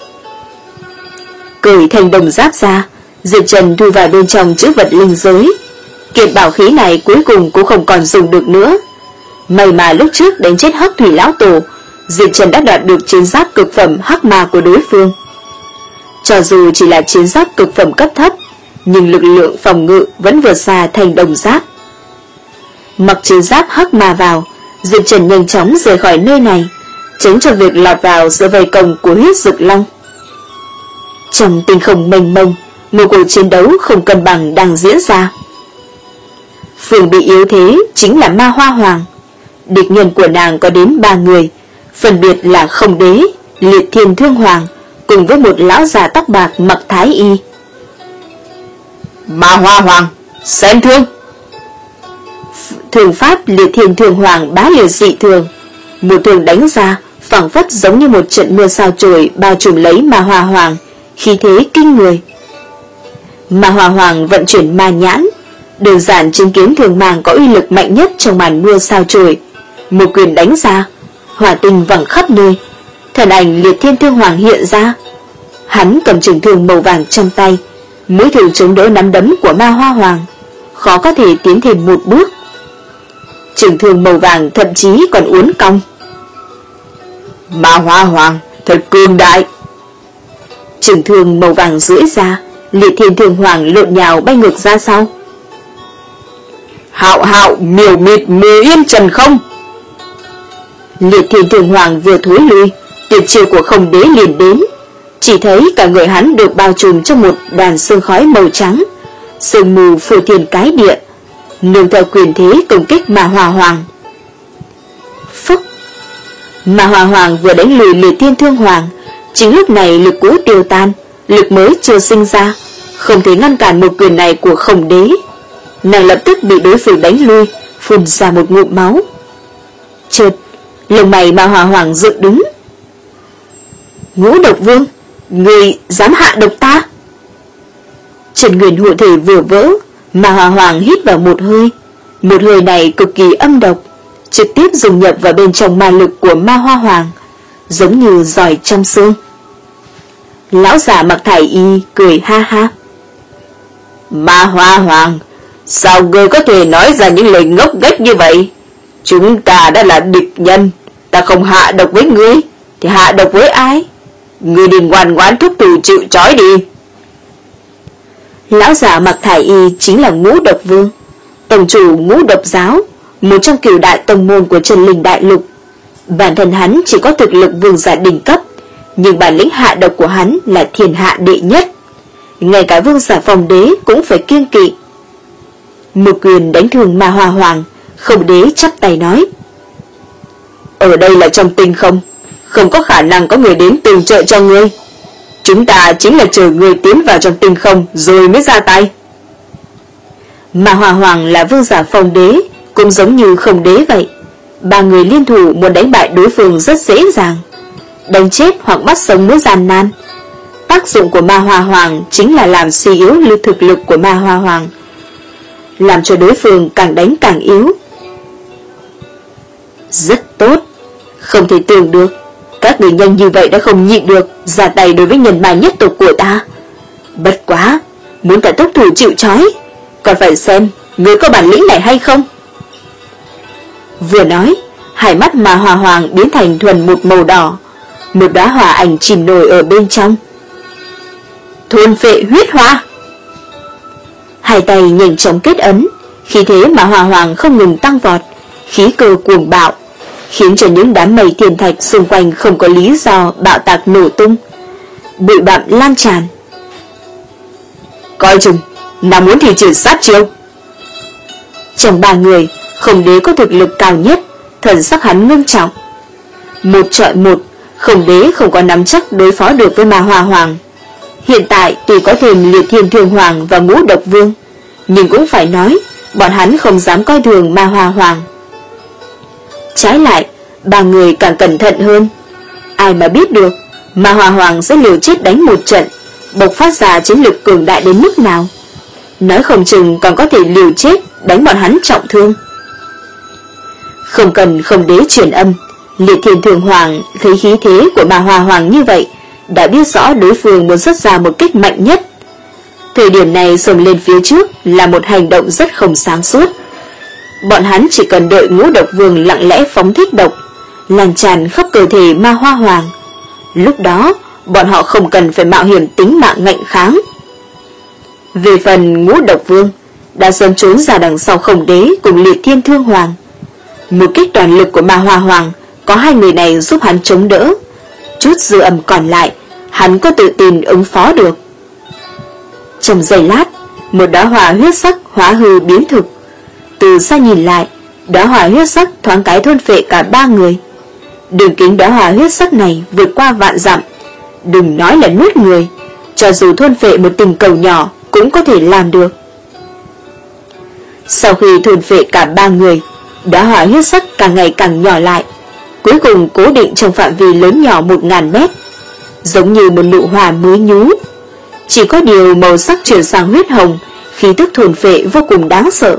Speaker 1: Cởi thành đồng giáp ra, Diệp Trần thu vào bên trong chữ vật linh giới. Kiện bảo khí này cuối cùng cũng không còn dùng được nữa. May mà lúc trước đánh chết Hắc Thủy lão tổ, Diệp Trần đã đoạt được chiến giáp cực phẩm hắc ma của đối phương. Cho dù chỉ là chiến giáp cực phẩm cấp thấp, nhưng lực lượng phòng ngự vẫn vượt xa thành đồng giáp. Mặc chiến giáp hắc ma vào, Diệp Trần nhanh chóng rời khỏi nơi này, tránh cho việc lọt vào sự vây công của huyết dực long. Trong tinh không mênh mông, một cuộc chiến đấu không cân bằng đang diễn ra. Phương bị yếu thế chính là Ma Hoa Hoàng. Địch nhân của nàng có đến ba người, phân biệt là Không Đế, Liệt Thiên Thương Hoàng, cùng với một lão già tóc bạc mặc thái y. Ma Hoa Hoàng, xem thương! Thường pháp Liệt Thiên Thương Hoàng bá liệt dị thường, một thường đánh ra, phảng phất giống như một trận mưa sao chổi bao trùm lấy Ma Hoa Hoàng, khí thế kinh người. Ma Hoa Hoàng vận chuyển ma nhãn, đơn giản chứng kiến thường màng có uy lực mạnh nhất trong màn mưa sao chổi. Một quyền đánh ra, hỏa tinh vẳng khắp nơi, thần ảnh Liệt Thiên Thương Hoàng hiện ra. Hắn cầm trường thương màu vàng trong tay, mũi thường chống đỡ nắm đấm của Ma Hoa Hoàng, khó có thể tiến thêm một bước. Trường thương màu vàng thậm chí còn uốn cong. Ma Hoa Hoàng thật cường đại. Trường thương màu vàng duỗi ra, Liệt Thiên Thương Hoàng lộn nhào bay ngược ra sau. Hạo hạo miểu mịt mười yên trần không. Liệt Thiên Thương Hoàng vừa thối lui, tuyệt chiêu của Không Đế liền đến. Chỉ thấy cả người hắn được bao trùm trong một đoàn sương khói màu trắng, sương mù phô thiên cái địa, nương theo quyền thế công kích Ma Hoa Hoàng. Phúc! Ma Hoa Hoàng vừa đánh lùi Liệt Thiên Thương Hoàng, chính lúc này lực cũ tiêu tan, lực mới chưa sinh ra, không thể ngăn cản một quyền này của Không Đế. Nàng lập tức bị đối phương đánh lui, phun ra một ngụm máu. Chợt, lông mày Ma Hoa Hoàng dựng đứng. Ngũ Độc Vương, người dám hạ độc ta? Trần Nguyên hộ thể vừa vỡ, Ma Hoa Hoàng hít vào một hơi. Một hơi này cực kỳ âm độc, trực tiếp dùng nhập vào bên trong ma lực của Ma Hoa Hoàng, giống như giỏi trong xương. Lão già mặc thải y cười ha ha. Ma Hoa Hoàng, sao ngươi có thể nói ra những lời ngốc nghếch như vậy? Chúng ta đã là địch nhân, ta không hạ độc với ngươi thì hạ độc với ai? Ngươi đi ngoan ngoãn thúc thủ chịu trói đi. Lão già mặc thải y chính là Ngũ Độc Vương, tổng chủ Ngũ Độc Giáo, một trong cửu đại tông môn của Trần Linh Đại Lục. Bản thân hắn chỉ có thực lực vương giả đỉnh cấp, nhưng bản lĩnh hạ độc của hắn là thiên hạ đệ nhất. Ngay cả vương giả Phong Đế cũng phải kiêng kỵ. Một quyền đánh thường Ma Hoa Hoàng, Không Đế chắp tay nói: ở đây là trong tinh không, không có khả năng có người đến tương trợ cho ngươi. Chúng ta chính là chờ ngươi tiến vào trong tinh không rồi mới ra tay. Ma Hoa Hoàng là vương giả Phong Đế, cũng giống như Không Đế vậy. Ba người liên thủ muốn đánh bại đối phương rất dễ dàng. Đánh chết hoặc bắt sống mới gian nan. Tác dụng của Ma Hoa Hoàng chính là làm suy yếu lực thực lực của Ma Hoa Hoàng, làm cho đối phương càng đánh càng yếu. Rất tốt, không thể tưởng được các người nhanh như vậy đã không nhịn được ra tay đối với nhân ma nhất tộc của ta. Bất quá, muốn cả tốc thủ chịu trói, còn phải xem người có bản lĩnh này hay không. Vừa nói, hai mắt Ma Hoa Hoàng biến thành thuần một màu đỏ, một đóa hỏa ảnh chìm nổi ở bên trong. Thôn phệ huyết hoa. Hai tay nhanh chóng kết ấn, khí thế Ma Hoa Hoàng không ngừng tăng vọt, khí cơ cuồng bạo, khiến cho những đám mây thiên thạch xung quanh không có lý do bạo tạc nổ tung, bụi bặm lan tràn. Coi chừng, nào muốn thì triển sát chiêu. Trong ba người, Không Đế có thực lực cao nhất, thần sắc hắn ngưng trọng. Một trọi một, Không Đế không có nắm chắc đối phó được với Ma Hoa Hoàng. Hiện tại tuy có thêm Liệt Thiên Thương Hoàng và Ngũ Độc Vương, nhưng cũng phải nói, bọn hắn không dám coi thường Ma Hoa Hoàng. Trái lại, ba người càng cẩn thận hơn. Ai mà biết được, Ma Hoa Hoàng sẽ liều chết đánh một trận, bộc phát ra chiến lực cường đại đến mức nào. Nói không chừng còn có thể liều chết đánh bọn hắn trọng thương. Không cần Không Đế truyền âm, Liệt Thiên Thương Hoàng thấy khí thế của Ma Hoa Hoàng như vậy, đã biết rõ đối phương muốn xuất ra một kích mạnh nhất. Thời điểm này xông lên phía trước là một hành động rất không sáng suốt. Bọn hắn chỉ cần đợi Ngũ Độc Vương lặng lẽ phóng thích độc, lan tràn khắp cơ thể Ma Hoa Hoàng. Lúc đó, bọn họ không cần phải mạo hiểm tính mạng ngạnh kháng. Về phần Ngũ Độc Vương, đã sớm trốn ra đằng sau Không Đế cùng Liệt Thiên Thương Hoàng. Một kích toàn lực của Ma Hoa Hoàng, có hai người này giúp hắn chống đỡ. Chút dư âm còn lại, hắn có tự tin ứng phó được. Trong giây lát, một đóa hỏa huyết sắc hóa hư biến thực. Từ xa nhìn lại, đóa hỏa huyết sắc thoáng cái thôn phệ cả ba người. Đường kính đóa hỏa huyết sắc này vượt qua vạn dặm. Đừng nói là nuốt người, cho dù thôn phệ một tình cầu nhỏ cũng có thể làm được. Sau khi thôn phệ cả ba người, đóa hỏa huyết sắc càng ngày càng nhỏ lại, cuối cùng cố định trong phạm vi lớn nhỏ một ngàn mét, giống như một nụ hoa mới nhú. Chỉ có điều màu sắc chuyển sang huyết hồng, khí tức thôn phệ vô cùng đáng sợ.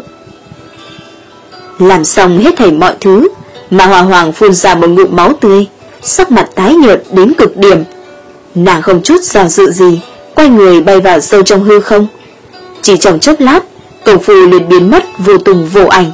Speaker 1: Làm xong hết thảy mọi thứ, Ma Hoa Hoàng phun ra một ngụm máu tươi, sắc mặt tái nhợt đến cực điểm. Nàng không chút do dự gì, quay người bay vào sâu trong hư không. Chỉ trong chốc lát, công phu liền biến mất vô tung vô ảnh.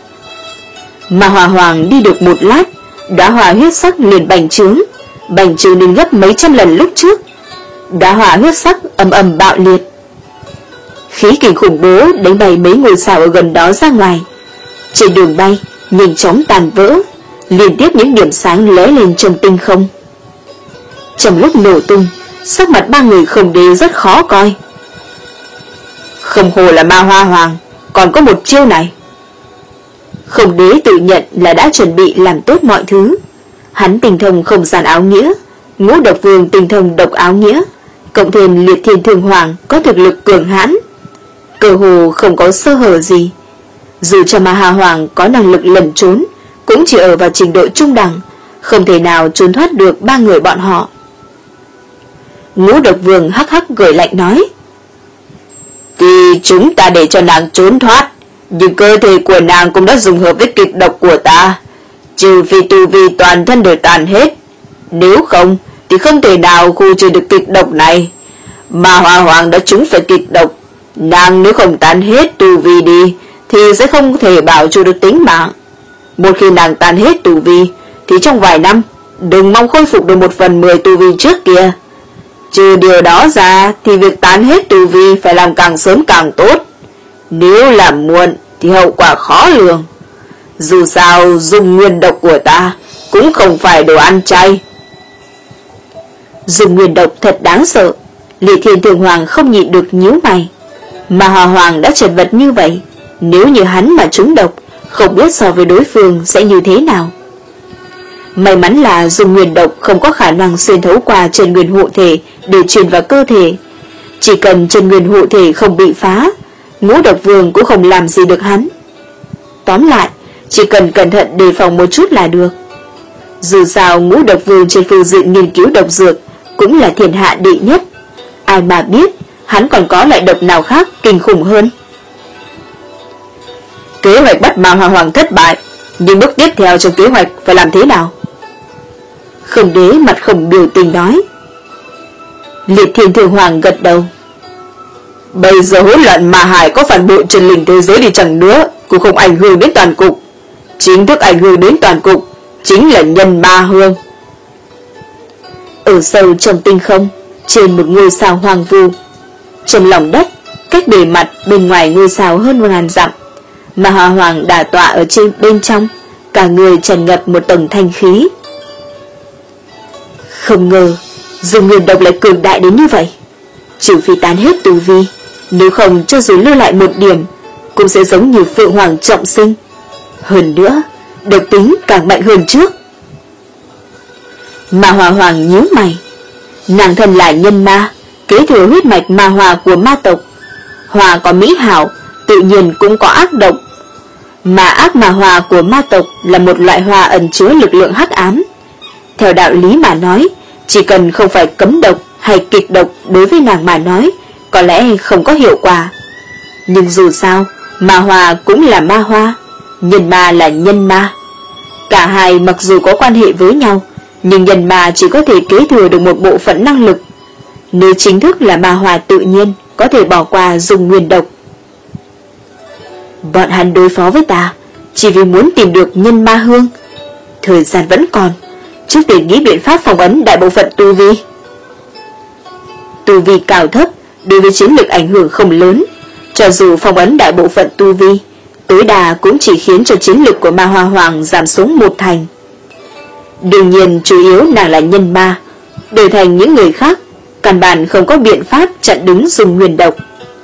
Speaker 1: Ma Hoa Hoàng đi được một lát, đóa hỏa huyết sắc liền bành trướng, bành trướng đến gấp mấy trăm lần lúc trước. Đóa hỏa huyết sắc ầm ầm bạo liệt, khí kình khủng bố đánh bay mấy ngôi sao ở gần đó ra ngoài. Trên đường bay nhanh chóng tàn vỡ, liên tiếp những điểm sáng lóe lên trong tinh không. Trong lúc nổ tung, sắc mặt ba người Không Đế rất khó coi. Không hồ là Ma Hoa Hoàng, còn có một chiêu này. Không Đế tự nhận là đã chuẩn bị làm tốt mọi thứ. Hắn tinh thông không gian áo nghĩa, Ngũ Độc Vương tinh thông độc áo nghĩa, cộng thêm Liệt Thiên Thương Hoàng có thực lực cường hãn, cơ hồ không có sơ hở gì. Dù cho Ma Hoa Hoàng có năng lực lẩn trốn, cũng chỉ ở vào trình độ trung đẳng, không thể nào trốn thoát được ba người bọn họ. Ngũ Độc Vương hắc hắc cười lạnh nói: Thì chúng ta để cho nàng trốn thoát, nhưng cơ thể của nàng cũng đã dùng hợp với kịch độc của ta, trừ phi tu vi toàn thân đều tàn hết. Nếu không thì không thể nào khu trừ được kịch độc này. Ma Hoa Hoàng đã trúng phải kịch độc, nàng nếu không tàn hết tu vi đi thì sẽ không thể bảo trụ được tính mạng. Một khi nàng tàn hết tu vi thì trong vài năm đừng mong khôi phục được một phần mười tu vi trước kia. Trừ điều đó ra thì việc tán hết tu vi phải làm càng sớm càng tốt. Nếu làm muộn thì hậu quả khó lường.
Speaker 2: Dù sao dùng nguyên độc của ta cũng không phải đồ ăn chay.
Speaker 1: Dùng nguyên độc thật đáng sợ. Liệt Thiên Thường Hoàng không nhịn được nhíu mày. Mà Hòa Hoàng đã chật vật như vậy, nếu như hắn mà trúng độc, không biết so với đối phương sẽ như thế nào. May mắn là dùng nguyên độc không có khả năng xuyên thấu qua chân nguyên hộ thể để truyền vào cơ thể. Chỉ cần chân nguyên hộ thể không bị phá, Ngũ Độc Vương cũng không làm gì được hắn. Tóm lại, chỉ cần cẩn thận đề phòng một chút là được. Dù sao Ngũ Độc Vương trên phương diện nghiên cứu độc dược cũng là thiên hạ đệ nhất. Ai mà biết hắn còn có loại độc nào khác kinh khủng hơn.
Speaker 2: Kế hoạch bắt Ma Hoa Hoàng thất bại, nhưng bước tiếp theo trong kế hoạch phải làm thế nào?
Speaker 1: Khổng Đế mặt không biểu tình nói. Liệt Thiên Thường Hoàng gật đầu.
Speaker 2: Bây giờ hỗn loạn Ma Hải có phản bội chân linh thế giới đi chẳng nữa cũng không ảnh hưởng đến toàn cục. Chính thức ảnh hưởng đến toàn cục chính là Nhân Ma Hương.
Speaker 1: Ở sâu trong tinh không, trên một ngôi sao hoang vu, trong lòng đất, cách bề mặt bên ngoài ngôi sao hơn một ngàn dặm, mà Hoa Hoàng đả tọa ở trên bên trong, cả người tràn ngập một tầng thanh khí. Không ngờ dùng nguyên độc lại cường đại đến như vậy. Trừ phi tán hết tu vi, nếu không cho dù lưu lại một điểm cũng sẽ giống như Phượng Hoàng trọng sinh. Hơn nữa, độc tính càng mạnh hơn trước. Mà Hoa Hoàng nhíu mày. Nàng thân là nhân ma, kế thừa huyết mạch ma hoa của ma tộc. Hoa có mỹ hảo, tự nhiên cũng có ác độc. Mà ác ma hoa của ma tộc là một loại hoa ẩn chứa lực lượng hắc ám. Theo đạo lý mà nói, chỉ cần không phải cấm độc hay kịch độc đối với nàng mà nói, có lẽ không có hiệu quả. Nhưng dù sao, ma hoa cũng là ma hoa, nhân ma là nhân ma. Cả hai mặc dù có quan hệ với nhau, nhưng nhân ma chỉ có thể kế thừa được một bộ phận năng lực. Nếu chính thức là ma hoa tự nhiên, có thể bỏ qua dùng nguyên độc. Bọn hắn đối phó với ta chỉ vì muốn tìm được Nhân Ma Hương. Thời gian vẫn còn, trước tiên nghĩ biện pháp phòng ấn đại bộ phận tu vi. Tu vi cao thấp đối với chiến lược ảnh hưởng không lớn. Cho dù phòng ấn đại bộ phận tu vi, tối đa cũng chỉ khiến cho chiến lược của Ma Hoa Hoàng giảm xuống một thành. Đương nhiên chủ yếu nàng là nhân ma, đổi thành những người khác, căn bản không có biện pháp chặn đứng dùng nguyên độc.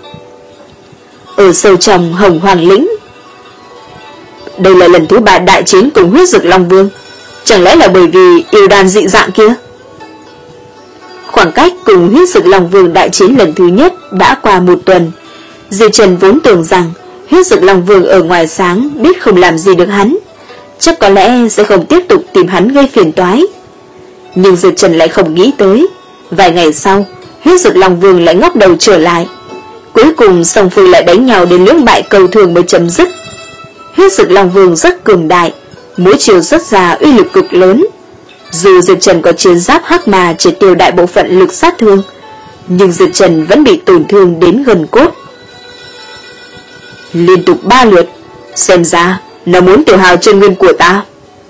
Speaker 1: Ở sâu trong Hồng Hoàng Lĩnh, đây là lần thứ ba đại chiến cùng huyết dực Long Vương, chẳng lẽ là bởi vì yêu đan dị dạng kia? Khoảng cách cùng huyết dực Long Vương đại chiến lần thứ nhất đã qua một tuần. Diệp Trần vốn tưởng rằng huyết dực Long Vương ở ngoài sáng biết không làm gì được hắn, chắc có lẽ sẽ không tiếp tục tìm hắn gây phiền toái. Nhưng Diệp Trần lại không nghĩ tới, vài ngày sau, huyết dực Long Vương lại ngóc đầu trở lại. Cuối cùng song phương lại đánh nhau đến lưỡng bại cầu thường mới chấm dứt. Huyết dực Long Vương rất cường đại, mỗi chiều xuất ra uy lực cực lớn. Dù Diệp Trần có chiến giáp hắc mà chỉ tiêu đại bộ phận lực sát thương, nhưng Diệp Trần vẫn bị tổn thương đến gần cốt. Liên tục ba lượt, xem ra nó muốn tiêu hao chân nguyên của ta.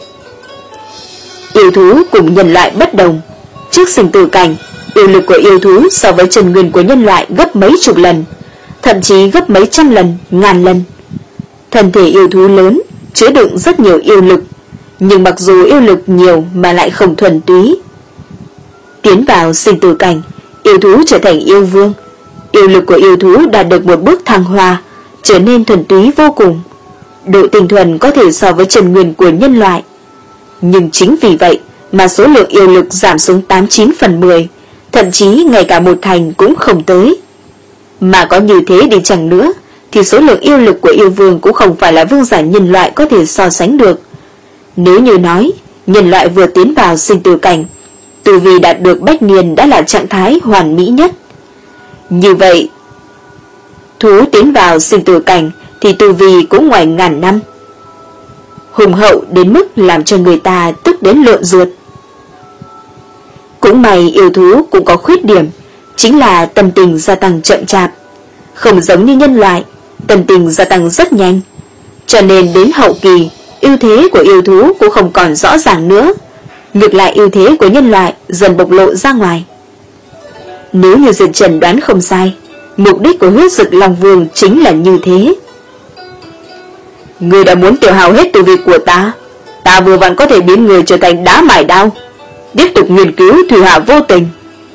Speaker 1: Yêu thú cùng nhân loại bất đồng. Trước sinh tử cảnh, yêu lực của yêu thú so với chân nguyên của nhân loại gấp mấy chục lần, thậm chí gấp mấy trăm lần, ngàn lần. Thân thể yêu thú lớn, chứa đựng rất nhiều yêu lực, nhưng mặc dù yêu lực nhiều mà lại không thuần túy. Tiến vào sinh tử cảnh, yêu thú trở thành yêu vương. Yêu lực của yêu thú đạt được một bước thăng hoa, trở nên thuần túy vô cùng. Độ tinh thuần có thể so với chân nguyên của nhân loại. Nhưng chính vì vậy mà số lượng yêu lực giảm xuống tám chín phần mười, thậm chí ngay cả một thành cũng không tới. Mà có như thế đi chẳng nữa, thì số lượng yêu lực của yêu vương cũng không phải là vương giả nhân loại có thể so sánh được. Nếu như nói, nhân loại vừa tiến vào sinh tử cảnh, tu vi đạt được bách niên đã là trạng thái hoàn mỹ nhất. Như vậy, thú tiến vào sinh tử cảnh thì tu vi cũng ngoài ngàn năm. Hùng hậu đến mức làm cho người ta tức đến lợn ruột. Cũng may yêu thú cũng có khuyết điểm, chính là tâm tình gia tăng chậm chạp. Không giống như nhân loại, tâm tình gia tăng rất nhanh. Cho nên đến hậu kỳ, ưu thế của yêu thú cũng không còn rõ ràng nữa. Ngược lại ưu thế của nhân loại dần bộc lộ ra ngoài. Nếu như Diệp Trần đoán không sai, mục đích của huyết dực Long Vương chính là như thế.
Speaker 2: Ngươi đã muốn tiêu hao hết tu vi của ta, ta vừa vặn có thể biến người trở thành đá mài đao, tiếp tục nghiên cứu thủy hỏa vô tình.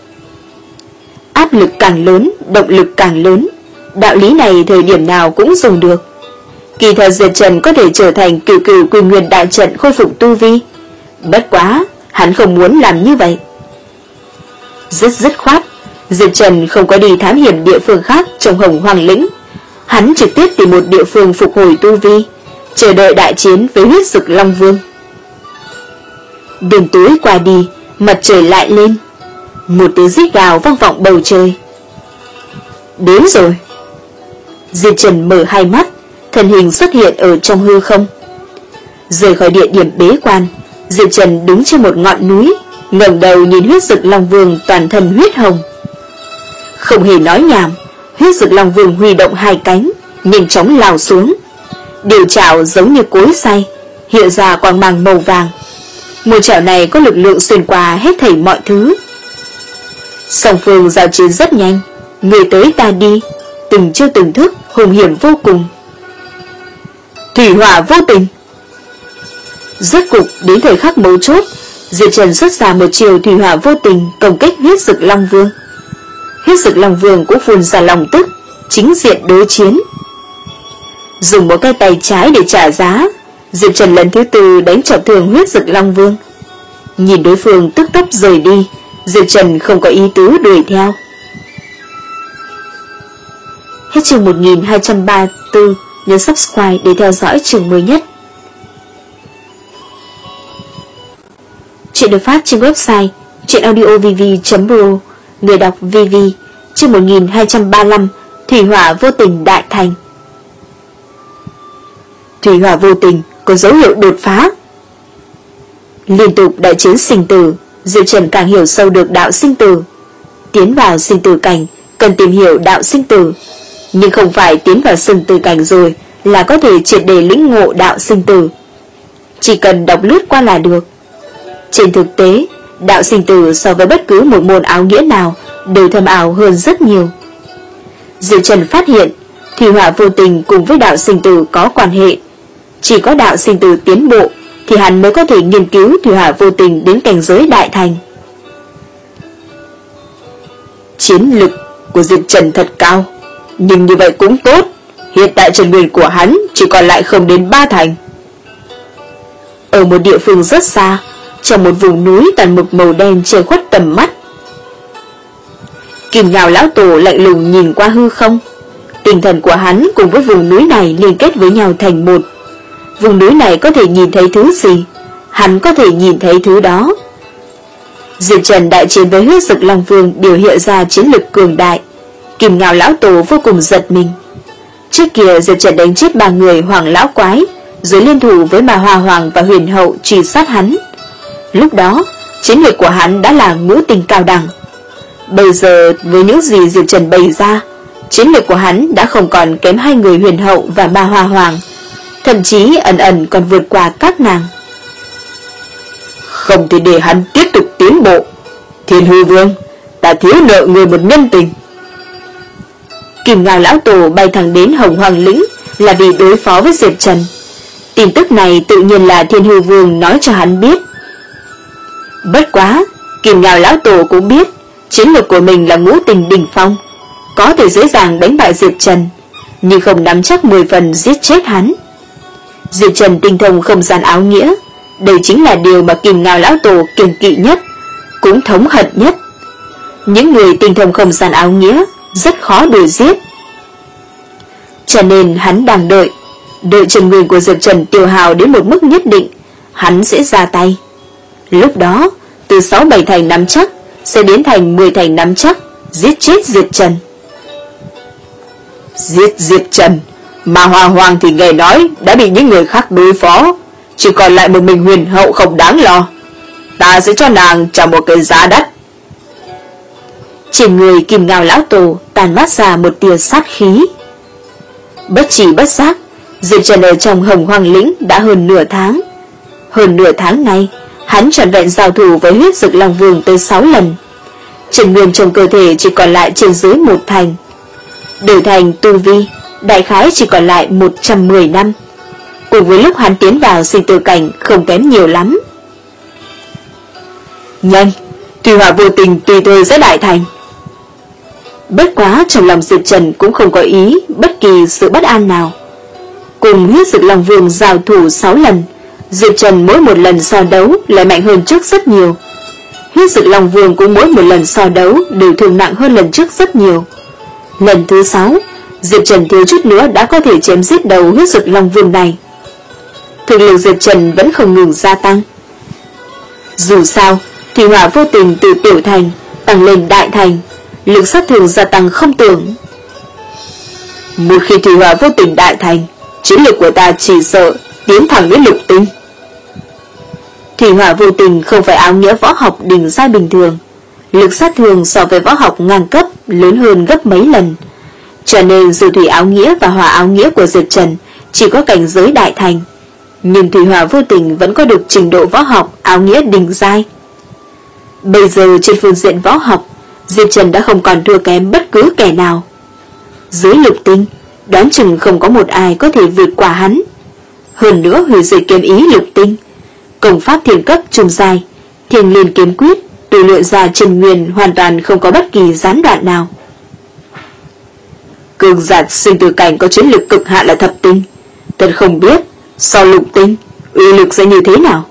Speaker 1: Áp lực càng lớn, động lực càng lớn, đạo lý này thời điểm nào cũng dùng được. Kỳ thật Diệp Trần có thể trở thành cửu cửu quy nguyên đại trận khôi phục tu vi, bất quá hắn không muốn làm như vậy. Rất dứt khoát, Diệp Trần không có đi thám hiểm địa phương khác trong Hồng Hoàng lĩnh, hắn trực tiếp tìm một địa phương phục hồi tu vi, chờ đợi đại chiến với huyết dực Long Vương. Đường tối qua đi, mặt trời lại lên, một tiếng rít gào vang vọng bầu trời. Đến rồi. Diệp Trần mở hai mắt, thân hình xuất hiện ở trong hư không. Rời khỏi địa điểm bế quan, Diệp Trần đứng trên một ngọn núi, ngẩng đầu nhìn huyết dực Long Vương toàn thân huyết hồng. Không hề nói nhảm, huyết dực Long Vương huy động hai cánh, nhanh chóng lao xuống. Điều chảo giống như cối xay, hiện ra quang mang màu vàng. Một chảo này có lực lượng xuyên qua hết thảy mọi thứ. Song phương giao chiến rất nhanh, người tới ta đi, từng chiêu từng thức, hùng hiểm vô cùng. Thủy hỏa vô tình. Rốt cục đến thời khắc mấu chốt, Diệp Trần xuất ra một chiều thủy hỏa vô tình công kích huyết dực Long Vương. Huyết dực Long Vương cũng phun ra lòng tức, chính diện đối chiến. Dùng một cái tay trái để trả giá, Diệp Trần lần thứ tư đánh trọng thương huyết dực Long Vương. Nhìn đối phương tức tốc rời đi, Diệp Trần không có ý tứ đuổi theo. Hết chương một nghìn hai trăm ba mươi tư, nhớ subscribe để theo dõi chương mới nhất. Chuyện được phát trên website chuyenaudiovv chấm pro, người đọc vê vê, chương một nghìn hai trăm ba mươi lăm, thủy hỏa vô tình đại thành. Thủy hỏa vô tình có dấu hiệu đột phá. Liên tục đại chiến sinh tử, Diệp Trần càng hiểu sâu được đạo sinh tử. Tiến vào sinh tử cảnh cần tìm hiểu đạo sinh tử, nhưng không phải tiến vào sinh tử cảnh rồi là có thể triệt để lĩnh ngộ đạo sinh tử. Chỉ cần đọc lướt qua là được. Trên thực tế, đạo sinh tử so với bất cứ một môn áo nghĩa nào đều thâm ảo hơn rất nhiều. Diệp Trần phát hiện thủy hỏa vô tình cùng với đạo sinh tử có quan hệ. Chỉ có đạo sinh tử tiến bộ thì hắn mới có thể nghiên cứu thủy hỏa vô tình đến cảnh giới đại thành. Chiến lực của Diệp Trần thật cao, nhưng như vậy cũng tốt. Hiện tại Trần Nguyên của hắn chỉ còn lại không đến ba thành. Ở một địa phương rất xa, trong một vùng núi toàn mực màu đen che khuất tầm mắt, Kim Ngao lão tổ lạnh lùng nhìn qua hư không. Tinh thần của hắn cùng với vùng núi này liên kết với nhau thành một. Vùng núi này có thể nhìn thấy thứ gì, hắn có thể nhìn thấy thứ đó. Diệp Trần đại chiến với huyết dực Long Vương biểu hiện ra chiến lực cường đại. Kim Ngao lão tổ vô cùng giật mình. Trước kia Diệp Trần đánh chết ba người hoàng lão quái, rồi liên thủ với bà Hoa Hoàng và Huyền Hậu truy sát hắn. Lúc đó chiến lược của hắn đã là ngũ tinh cao đẳng. Bây giờ với những gì Diệp Trần bày ra, chiến lược của hắn đã không còn kém hai người Huyền Hậu và bà Hoa Hoàng, thậm chí ẩn ẩn còn vượt qua các nàng. Không thể để hắn tiếp tục tiến bộ. Thiên Hư Vương, ta thiếu nợ người một nhân tình. Kim Ngao lão tổ bay thẳng đến Hồng Hoàng lĩnh là vì đối phó với Diệp Trần. Tin tức này tự nhiên là Thiên Hư Vương nói cho hắn biết. Bất quá, Kim Ngao lão tổ cũng biết chiến lược của mình là ngũ tình đỉnh phong, có thể dễ dàng đánh bại Diệp Trần, nhưng không nắm chắc mười phần giết chết hắn. Diệp Trần tinh thông không gian áo nghĩa, đây chính là điều mà Kim Ngao lão tổ kiêng kỵ nhất, cũng thống hận nhất. Những người tinh thông không gian áo nghĩa rất khó đuổi giết. Cho nên hắn đang đợi, đợi Trần Nguyên của Diệp Trần tiêu hao đến một mức nhất định, hắn sẽ ra tay. Lúc đó, từ sáu bảy thành nắm chắc sẽ biến thành mười thành nắm chắc, giết chết Diệp Trần. Giết Diệp Trần, mà Hoa Hoàng thì nghe nói đã bị những người khác đối phó, chỉ còn lại một mình Huyền Hậu không đáng lo. Ta sẽ cho nàng trả một cái giá đắt. Trên người Kim Ngao lão tổ tàn mát ra một tia sát khí. Bất chỉ bất giác, Diệp Trần ở trong Hồng Hoàng lĩnh đã hơn nửa tháng. Hơn nửa tháng nay, hắn trọn vẹn giao thủ với huyết dực Long Vương tới sáu lần. Trần Nguyên trong cơ thể chỉ còn lại trên dưới một thành. Đổi thành tu vi, đại khái chỉ còn lại một trăm mười năm. cùng với lúc hắn tiến vào sinh tử cảnh không kém nhiều lắm.
Speaker 2: Nhanh, Thủy Hỏa vô tình tùy tôi sẽ đại thành.
Speaker 1: Bất quá trong lòng Diệp Trần cũng không có ý bất kỳ sự bất an nào. Cùng huyết Dực Long Vương giao thủ sáu lần, Diệp Trần mỗi một lần so đấu lại mạnh hơn trước rất nhiều. Huyết Dực Long Vương cũng mỗi một lần so đấu đều thương nặng hơn lần trước rất nhiều. Lần thứ sáu, Diệp Trần thiếu chút nữa đã có thể chém giết đầu huyết Dực Long Vương này. Thực lực Diệp Trần vẫn không ngừng gia tăng. Dù sao, Thủy Hỏa vô tình từ tiểu thành tăng lên đại thành, lực sát thương gia tăng không tưởng.
Speaker 2: Một khi Thủy Hỏa vô tình đại thành, chiến lược của ta chỉ sợ tiến thẳng đến lục tinh.
Speaker 1: Thủy Hỏa vô tình không phải áo nghĩa võ học đỉnh giai bình thường, lực sát thương so với võ học ngang cấp lớn hơn gấp mấy lần, cho nên dù thủy áo nghĩa và hỏa áo nghĩa của Diệp Trần chỉ có cảnh giới đại thành, nhưng Thủy Hỏa vô tình vẫn có được trình độ võ học áo nghĩa đỉnh giai. Bây giờ trên phương diện võ học, Diệp Trần đã không còn thua kém bất cứ kẻ nào. Dưới lục tinh, đoán chừng không có một ai có thể vượt qua hắn. Hơn nữa hủy diệt kiếm ý lục tinh, công pháp thiền cấp trung giai, Thiên Liên kiếm quyết tu luyện ra trên nguyên hoàn toàn không có bất kỳ gián đoạn nào.
Speaker 2: Cường giả sinh tử cảnh có chiến lực cực hạn là thập tinh, thật không biết so lục tinh uy lực sẽ như thế nào.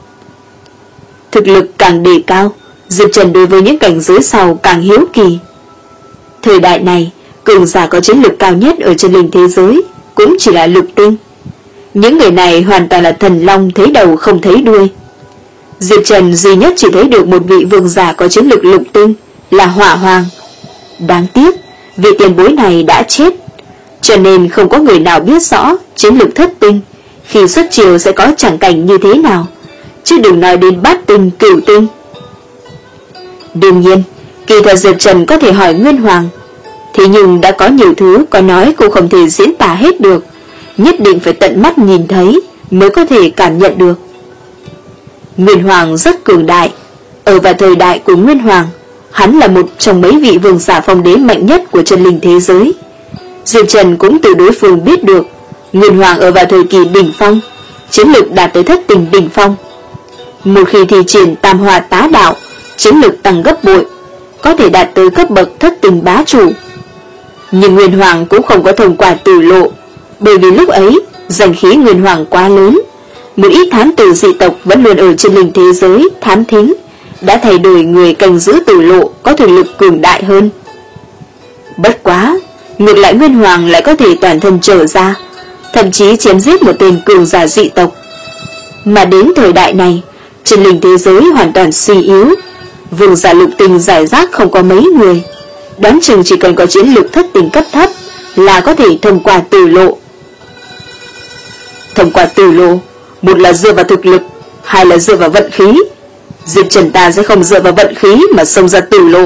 Speaker 1: Thực lực càng đề cao, Diệp Trần đối với những cảnh giới sau càng hiếu kỳ. Thời đại này, cường giả có chiến lực cao nhất ở trên linh thế giới cũng chỉ là lục tinh. Những người này hoàn toàn là thần long thấy đầu không thấy đuôi. Diệp Trần duy nhất chỉ thấy được một vị vương giả có chiến lực lục tinh là Hỏa Hoàng. Đáng tiếc, vị tiền bối này đã chết, cho nên không có người nào biết rõ chiến lực thất tinh khi xuất chiêu sẽ có chẳng cảnh như thế nào, chứ đừng nói đến bát tinh, cửu tinh. Đương nhiên, kỳ thật Diệp Trần có thể hỏi Nguyên Hoàng, thế nhưng đã có nhiều thứ có nói cũng không thể diễn tả hết được, nhất định phải tận mắt nhìn thấy mới có thể cảm nhận được. Nguyên Hoàng rất cường đại, ở vào thời đại của Nguyên Hoàng, hắn là một trong mấy vị vương giả phong đế mạnh nhất của chân linh thế giới. Diệp Trần cũng từ đối phương biết được, Nguyên Hoàng ở vào thời kỳ đỉnh phong, chiến lực đạt tới thất tình đỉnh phong. Một khi thi triển tam hòa tá đạo, chiến lực tăng gấp bội, có thể đạt tới cấp bậc thất tình bá chủ. Nhưng Nguyên Hoàng cũng không có thông qua tử lộ, bởi vì lúc ấy danh khí Nguyên Hoàng quá lớn, một ít thám tử dị tộc vẫn luôn ở trên linh thế giới thám thính, đã thay đổi người canh giữ tử lộ có thực lực cường đại hơn. Bất quá, ngược lại Nguyên Hoàng lại có thể toàn thân trở ra, thậm chí chém giết một tên cường giả dị tộc. Mà đến thời đại này, trên linh thế giới hoàn toàn suy yếu, vương giả lục tình giải rác không có mấy người, đoán chừng chỉ cần có chiến lược thất tình cấp thấp là có thể thông qua tử lộ.
Speaker 2: Thông qua tử lộ, một là dựa vào thực lực, hai là dựa vào vận khí. Diệp Trần ta sẽ không dựa vào vận khí mà xông ra tử lộ.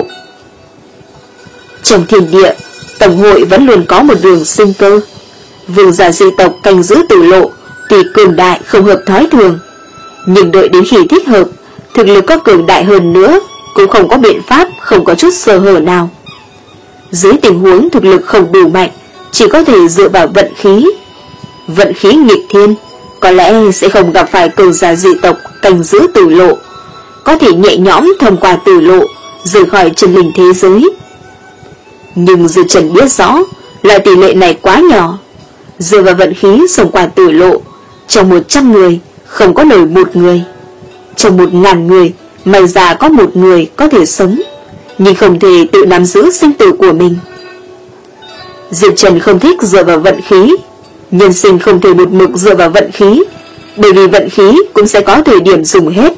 Speaker 1: Trong thiên địa, tổng hội vẫn luôn có một đường sinh cơ. Vương giả dị tộc canh giữ tử lộ tuy cường đại không hợp thói thường, nhưng đợi đến khi thích hợp, thực lực có cường đại hơn nữa cũng không có biện pháp, không có chút sơ hở nào. Dưới tình huống thực lực không đủ mạnh, chỉ có thể dựa vào vận khí. Vận khí nghịch thiên, có lẽ sẽ không gặp phải cường giả dị tộc canh giữ tử lộ, có thể nhẹ nhõm thông qua tử lộ, rời khỏi chân linh thế giới. Nhưng Diệp Trần biết rõ, loại tỷ lệ này quá nhỏ. Dựa vào vận khí xông qua tử lộ, trong một trăm người không có nổi một người, trong một ngàn người may ra có một người có thể sống, nhưng không thể tự nắm giữ sinh tử của mình. Diệp Trần không thích dựa vào vận khí, nhân sinh không thể một mực dựa vào vận khí, bởi vì vận khí cũng sẽ có thời điểm dùng hết.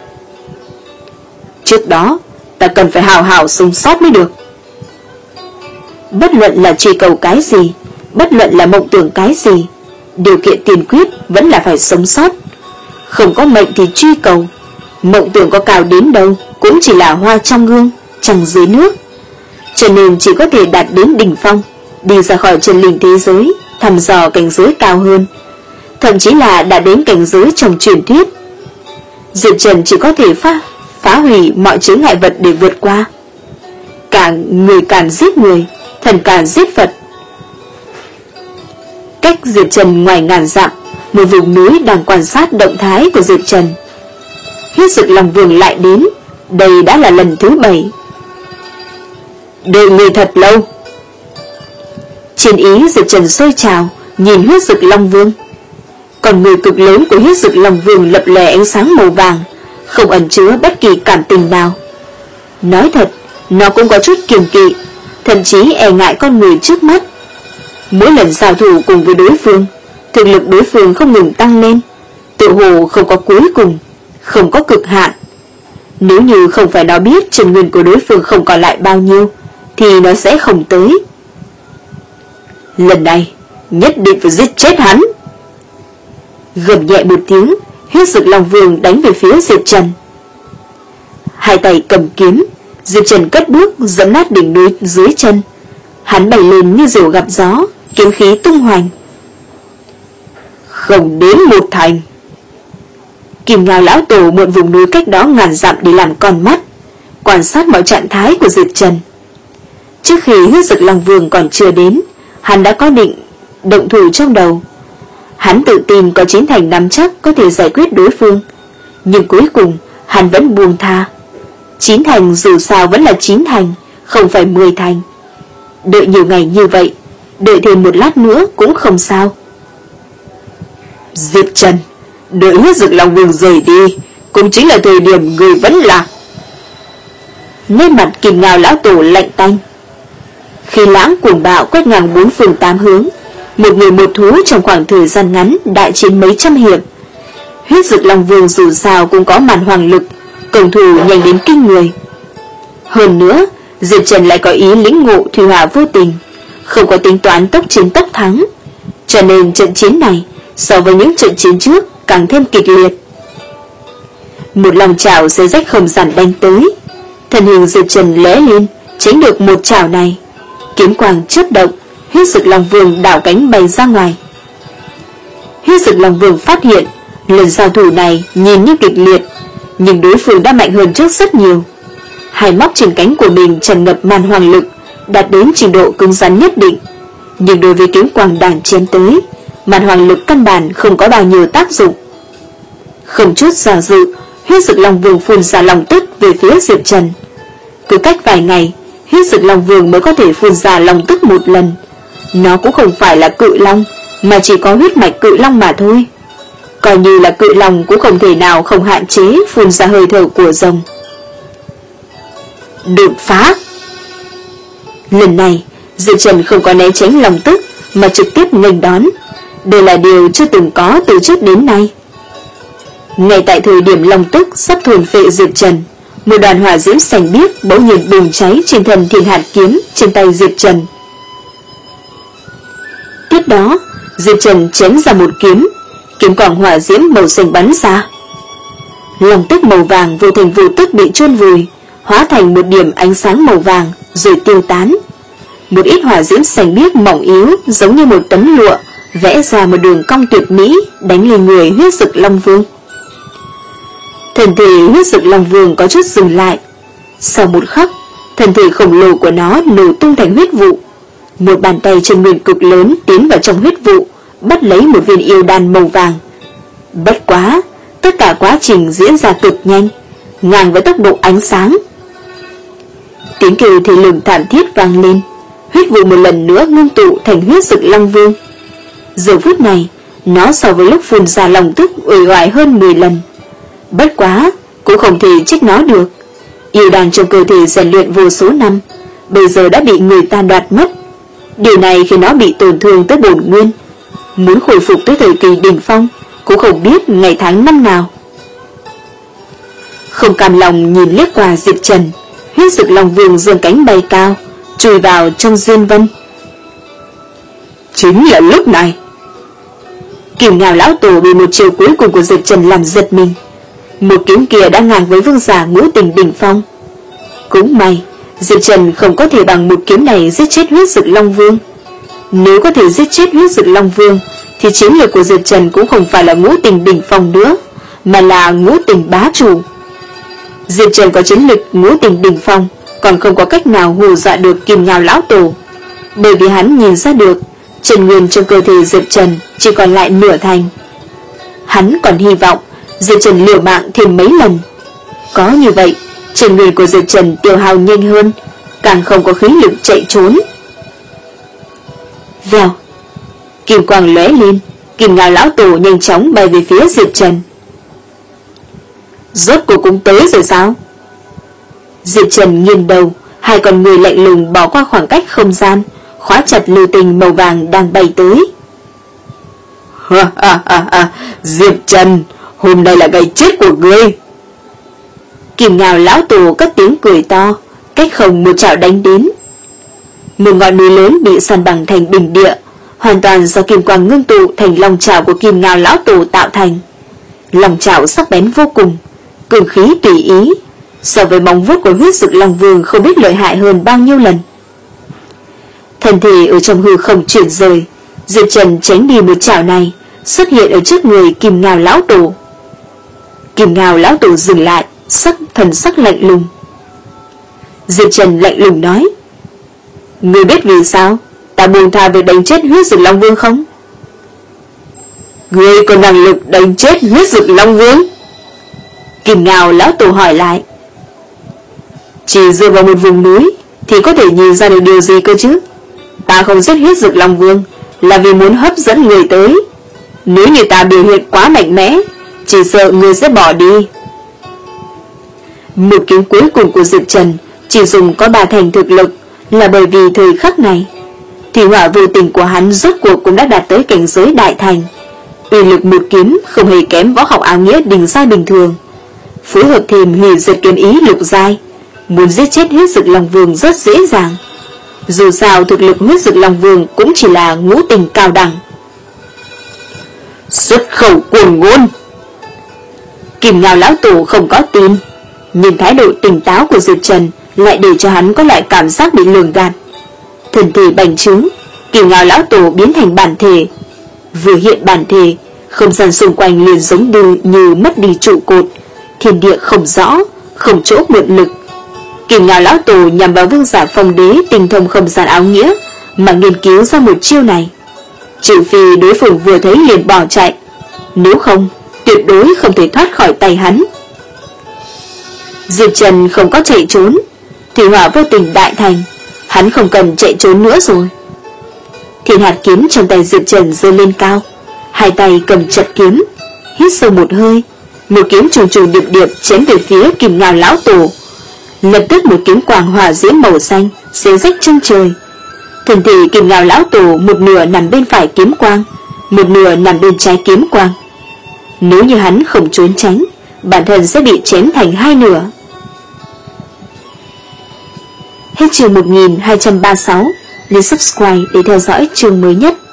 Speaker 1: Trước đó, ta cần phải hào hào sống sót mới được. Bất luận là truy cầu cái gì, bất luận là mộng tưởng cái gì, điều kiện tiên quyết vẫn là phải sống sót. Không có mệnh thì truy cầu, mộng tưởng có cao đến đâu cũng chỉ là hoa trong gương, trăng dưới nước. Cho nên chỉ có thể đạt đến đỉnh phong, đi ra khỏi chân linh thế giới, thăm dò cảnh giới cao hơn, thậm chí là đã đến cảnh giới trong truyền thuyết. Diệp Trần chỉ có thể phá, phá hủy mọi chướng ngại vật để vượt qua. Càng người càng giết người, thần càng giết Phật. Cách Diệp Trần ngoài ngàn dặm, một vùng núi đang quan sát động thái của Diệp Trần. Huyết Dực Long Vương lại đến, đây đã là lần thứ bảy.
Speaker 2: Đợi người thật lâu.
Speaker 1: Chiến ý Diệp Trần sôi trào, nhìn Huyết Dực Long Vương. Còn người cực lớn của Huyết Dực Long Vương lập lè ánh sáng màu vàng, không ẩn chứa bất kỳ cảm tình nào. Nói thật, nó cũng có chút kiêng kỵ, thậm chí e ngại con người trước mắt. Mỗi lần giao thủ cùng với đối phương, thực lực đối phương không ngừng tăng lên, tự hồ không có cuối cùng, không có cực hạn. Nếu như không phải nó biết chân nguyên của đối phương không còn lại bao nhiêu, thì nó sẽ không tới.
Speaker 2: Lần này nhất định phải giết chết hắn.
Speaker 1: Gầm nhẹ một tiếng, Huyết Dực Long Vương đánh về phía Diệp Trần. Hai tay cầm kiếm, Diệp Trần cất bước giẫm nát đỉnh núi dưới chân. Hắn bay lên như diều gặp gió, kiếm khí tung hoành.
Speaker 2: Không đến một thành.
Speaker 1: Kim Ngao lão tổ mượn vùng núi cách đó ngàn dặm để làm con mắt, quan sát mọi trạng thái của Diệp Trần. Trước khi Huyết Dực Long Vương còn chưa đến, hắn đã có định động thủ trong đầu. Hắn tự tin có chín thành nắm chắc có thể giải quyết đối phương, nhưng cuối cùng hắn vẫn buông tha. Chín thành dù sao vẫn là chín thành, không phải mười thành. Đợi nhiều ngày như vậy, đợi thêm một lát nữa cũng không sao.
Speaker 2: Diệp Trần, đợi Huyết Dực Long Vương rời đi, cũng chính là thời điểm người vẫn lạc.
Speaker 1: Nét mặt Kim Ngao lão tổ lạnh tanh. Khi lãng cuồng bạo quét ngang bốn phương tám hướng, một người một thú trong khoảng thời gian ngắn đại chiến mấy trăm hiệp. Huyết Dực Long Vương dù sao cũng có màn hoàng lực, công thủ nhanh đến kinh người. Hơn nữa, Diệp Trần lại có ý lĩnh ngộ thủy hỏa vô tình, không có tính toán tốc chiến tốc thắng, cho nên trận chiến này so với những trận chiến trước càng thêm kịch liệt. Một lòng chảo xé rách không gian đánh tới, thân hình Diệp Trần lóe lên tránh được một chảo này. Kiếm quang chớp động, Huyết Dực Long Vương đảo cánh bay ra ngoài. Huyết Dực Long Vương phát hiện lần giao thủ này nhìn như kịch liệt, nhưng đối phương đã mạnh hơn trước rất nhiều. Hai móc trên cánh của mình tràn ngập màn hoàng lực, đạt đến trình độ cứng rắn nhất định, nhưng đối với kiếm quang đàn chém tới, màn hoàng lực căn bản không có bao nhiêu tác dụng. Không chút do dự, Huyết Dực Long Vương phun ra lòng tức về phía Diệp Trần. Cứ cách vài ngày, Huyết Dực Long Vương mới có thể phun ra lòng tức một lần. Nó cũng không phải là cự long, mà chỉ có huyết mạch cự long mà thôi. Coi như là cự long cũng không thể nào không hạn chế phun ra hơi thở của rồng.
Speaker 2: Đột phá.
Speaker 1: Lần này, Diệp Trần không có né tránh lòng tức, mà trực tiếp nghênh đón. Đây là điều chưa từng có từ trước đến nay. Ngay tại thời điểm lòng tức sắp thuần phệ Diệp Trần, một đoàn hỏa diễm xanh biếc bỗng nhiên bùng cháy trên thần Thiên Hạt kiếm trên tay Diệp Trần. Tiếp đó, Diệp Trần chém ra một kiếm, kiếm quang hỏa diễm màu xanh bắn ra. Lòng tức màu vàng vô thành vô tức bị chôn vùi, hóa thành một điểm ánh sáng màu vàng rồi tiêu tán. Một ít hỏa diễm xanh biếc mỏng yếu giống như một tấm lụa vẽ ra một đường cong tuyệt mỹ đánh lên người Huyết Dực Long Vương. Thân thể Huyết Dực Long Vương có chút dừng lại. Sau một khắc, thân thể khổng lồ của nó nổ tung thành huyết vụ. Một bàn tay chân nguyên cực lớn tiến vào trong huyết vụ, bắt lấy một viên yêu đan màu vàng. Bất quá, tất cả quá trình diễn ra cực nhanh, ngang với tốc độ ánh sáng. Tiếng kêu thê lương thảm thiết vang lên, huyết vụ một lần nữa ngưng tụ thành Huyết Dực Long Vương. Giờ phút này, nó so với lúc phun ra lòng tức uể oải hơn mười lần. Bất quá, cũng không thể trách nó được. Yêu đan trong cơ thể rèn luyện vô số năm, bây giờ đã bị người ta đoạt mất. Điều này khiến nó bị tổn thương tới bổn nguyên. Muốn khôi phục tới thời kỳ đỉnh phong, cũng không biết ngày tháng năm nào. Không cam lòng nhìn liếc qua Diệp Trần, Huyết Dực Long Vương giương cánh bay cao, chui vào trong diên vân.
Speaker 2: Chính là lúc này,
Speaker 1: Kim Ngao lão tổ bị một chiều cuối cùng của Diệp Trần làm giật mình. Một kiếm kia đã ngang với vương giả ngũ tình đỉnh phong. Cũng may Diệp Trần không có thể bằng một kiếm này giết chết Huyết Dực Long Vương. Nếu có thể giết chết Huyết Dực Long Vương, thì chiến lược của Diệp Trần cũng không phải là ngũ tình đỉnh phong nữa, mà là ngũ tình bá chủ. Diệp Trần có chiến lược ngũ tình đỉnh phong, còn không có cách nào hù dọa được Kim Ngao lão tổ, bởi vì hắn nhìn ra được chân nguyên trong cơ thể Diệp Trần chỉ còn lại nửa thành, Hắn còn hy vọng Diệp Trần liều mạng thêm mấy lần. Có như vậy, trên người của Diệp Trần tiêu hao nhanh hơn, càng không có khí lực chạy trốn. Vèo, kim quang lóe lên, Kim Ngao lão tổ nhanh chóng bay về phía Diệp Trần. Rốt cuộc cũng tới rồi sao? Diệp Trần nghiêng đầu, hai con người lạnh lùng bỏ qua khoảng cách không gian, khóa chặt lưu tình màu vàng đang bay tới.
Speaker 2: Ha ha ha ha, Diệp Trần, hôm nay là ngày chết của ngươi.
Speaker 1: Kim Ngao lão tổ cất tiếng cười to, cách không một chảo đánh đến. Một ngọn núi lớn bị san bằng thành bình địa, hoàn toàn do kim quang ngưng tụ thành lòng chảo của Kim Ngao lão tổ tạo thành. Lòng chảo sắc bén vô cùng, cường khí tùy ý, so với móng vuốt của huyết dực long vương không biết lợi hại hơn bao nhiêu lần. Thân thể ở trong hư không chuyển rời, Diệp Trần tránh đi một chảo này, xuất hiện ở trước người Kim Ngao lão tổ. Kim Ngao lão tổ dừng lại, sắc thần sắc lạnh lùng. Diệp Trần lạnh lùng nói: Ngươi biết vì sao ta buông tha việc đánh chết huyết dực long vương không?
Speaker 2: Ngươi có năng lực đánh chết huyết dực long vương?
Speaker 1: Kim Ngao lão tổ hỏi lại.
Speaker 2: Chỉ dựa vào một vùng núi thì có thể nhìn ra được điều gì cơ chứ? Ta không giết huyết dực long vương là vì muốn hấp dẫn người tới. Nếu như ta biểu hiện quá mạnh mẽ, chỉ sợ người sẽ bỏ đi.
Speaker 1: Một kiếm cuối cùng của Diệp Trần chỉ dùng có ba thành thực lực, là bởi vì thời khắc này thủy hỏa vô tình của hắn rốt cuộc cũng đã đạt tới cảnh giới đại thành. Uy lực một kiếm không hề kém võ học áo nghĩa đỉnh giai bình thường, phối hợp thêm hủy diệt kiếm ý lục giai, muốn giết chết huyết dực long vương rất dễ dàng. Dù sao thực lực huyết dực long vương cũng chỉ là ngũ tình cao đẳng.
Speaker 2: Xuất khẩu cuồng ngôn.
Speaker 1: Kim Ngao lão tổ không có tin, nhưng thái độ tỉnh táo của Diệp Trần lại để cho hắn có loại cảm giác bị lường gạt. Thân thể bành trướng, Kim Ngao lão tổ biến thành bản thể. Vừa hiện bản thể, không gian xung quanh liền giống như, như mất đi trụ cột, thiên địa không rõ, không chỗ mượn lực. Kim Ngao lão tổ nhằm vào vương giả phong đế tinh thông không gian áo nghĩa mà nghiên cứu ra một chiêu này. Trừ phi đối phương vừa thấy liền bỏ chạy, nếu không tuyệt đối không thể thoát khỏi tay hắn. Diệp Trần không có chạy trốn, thủy hỏa vô tình đại thành, hắn không cần chạy trốn nữa rồi. Thiên hạt kiếm trong tay Diệp Trần giơ lên cao, hai tay cầm chặt kiếm, hít sâu một hơi, một kiếm trùng trùng điệp điệp chém về phía Kim Ngao lão tổ. Lập tức một kiếm quang hỏa diễm màu xanh xé rách chân trời. Thân thể Kim Ngao lão tổ một nửa nằm bên phải kiếm quang, một nửa nằm bên trái kiếm quang. Nếu như hắn không trốn tránh, bản thân sẽ bị chém thành hai nửa. Hết chương một nghìn hai trăm ba mươi sáu, nhấn subscribe để theo dõi chương mới nhất.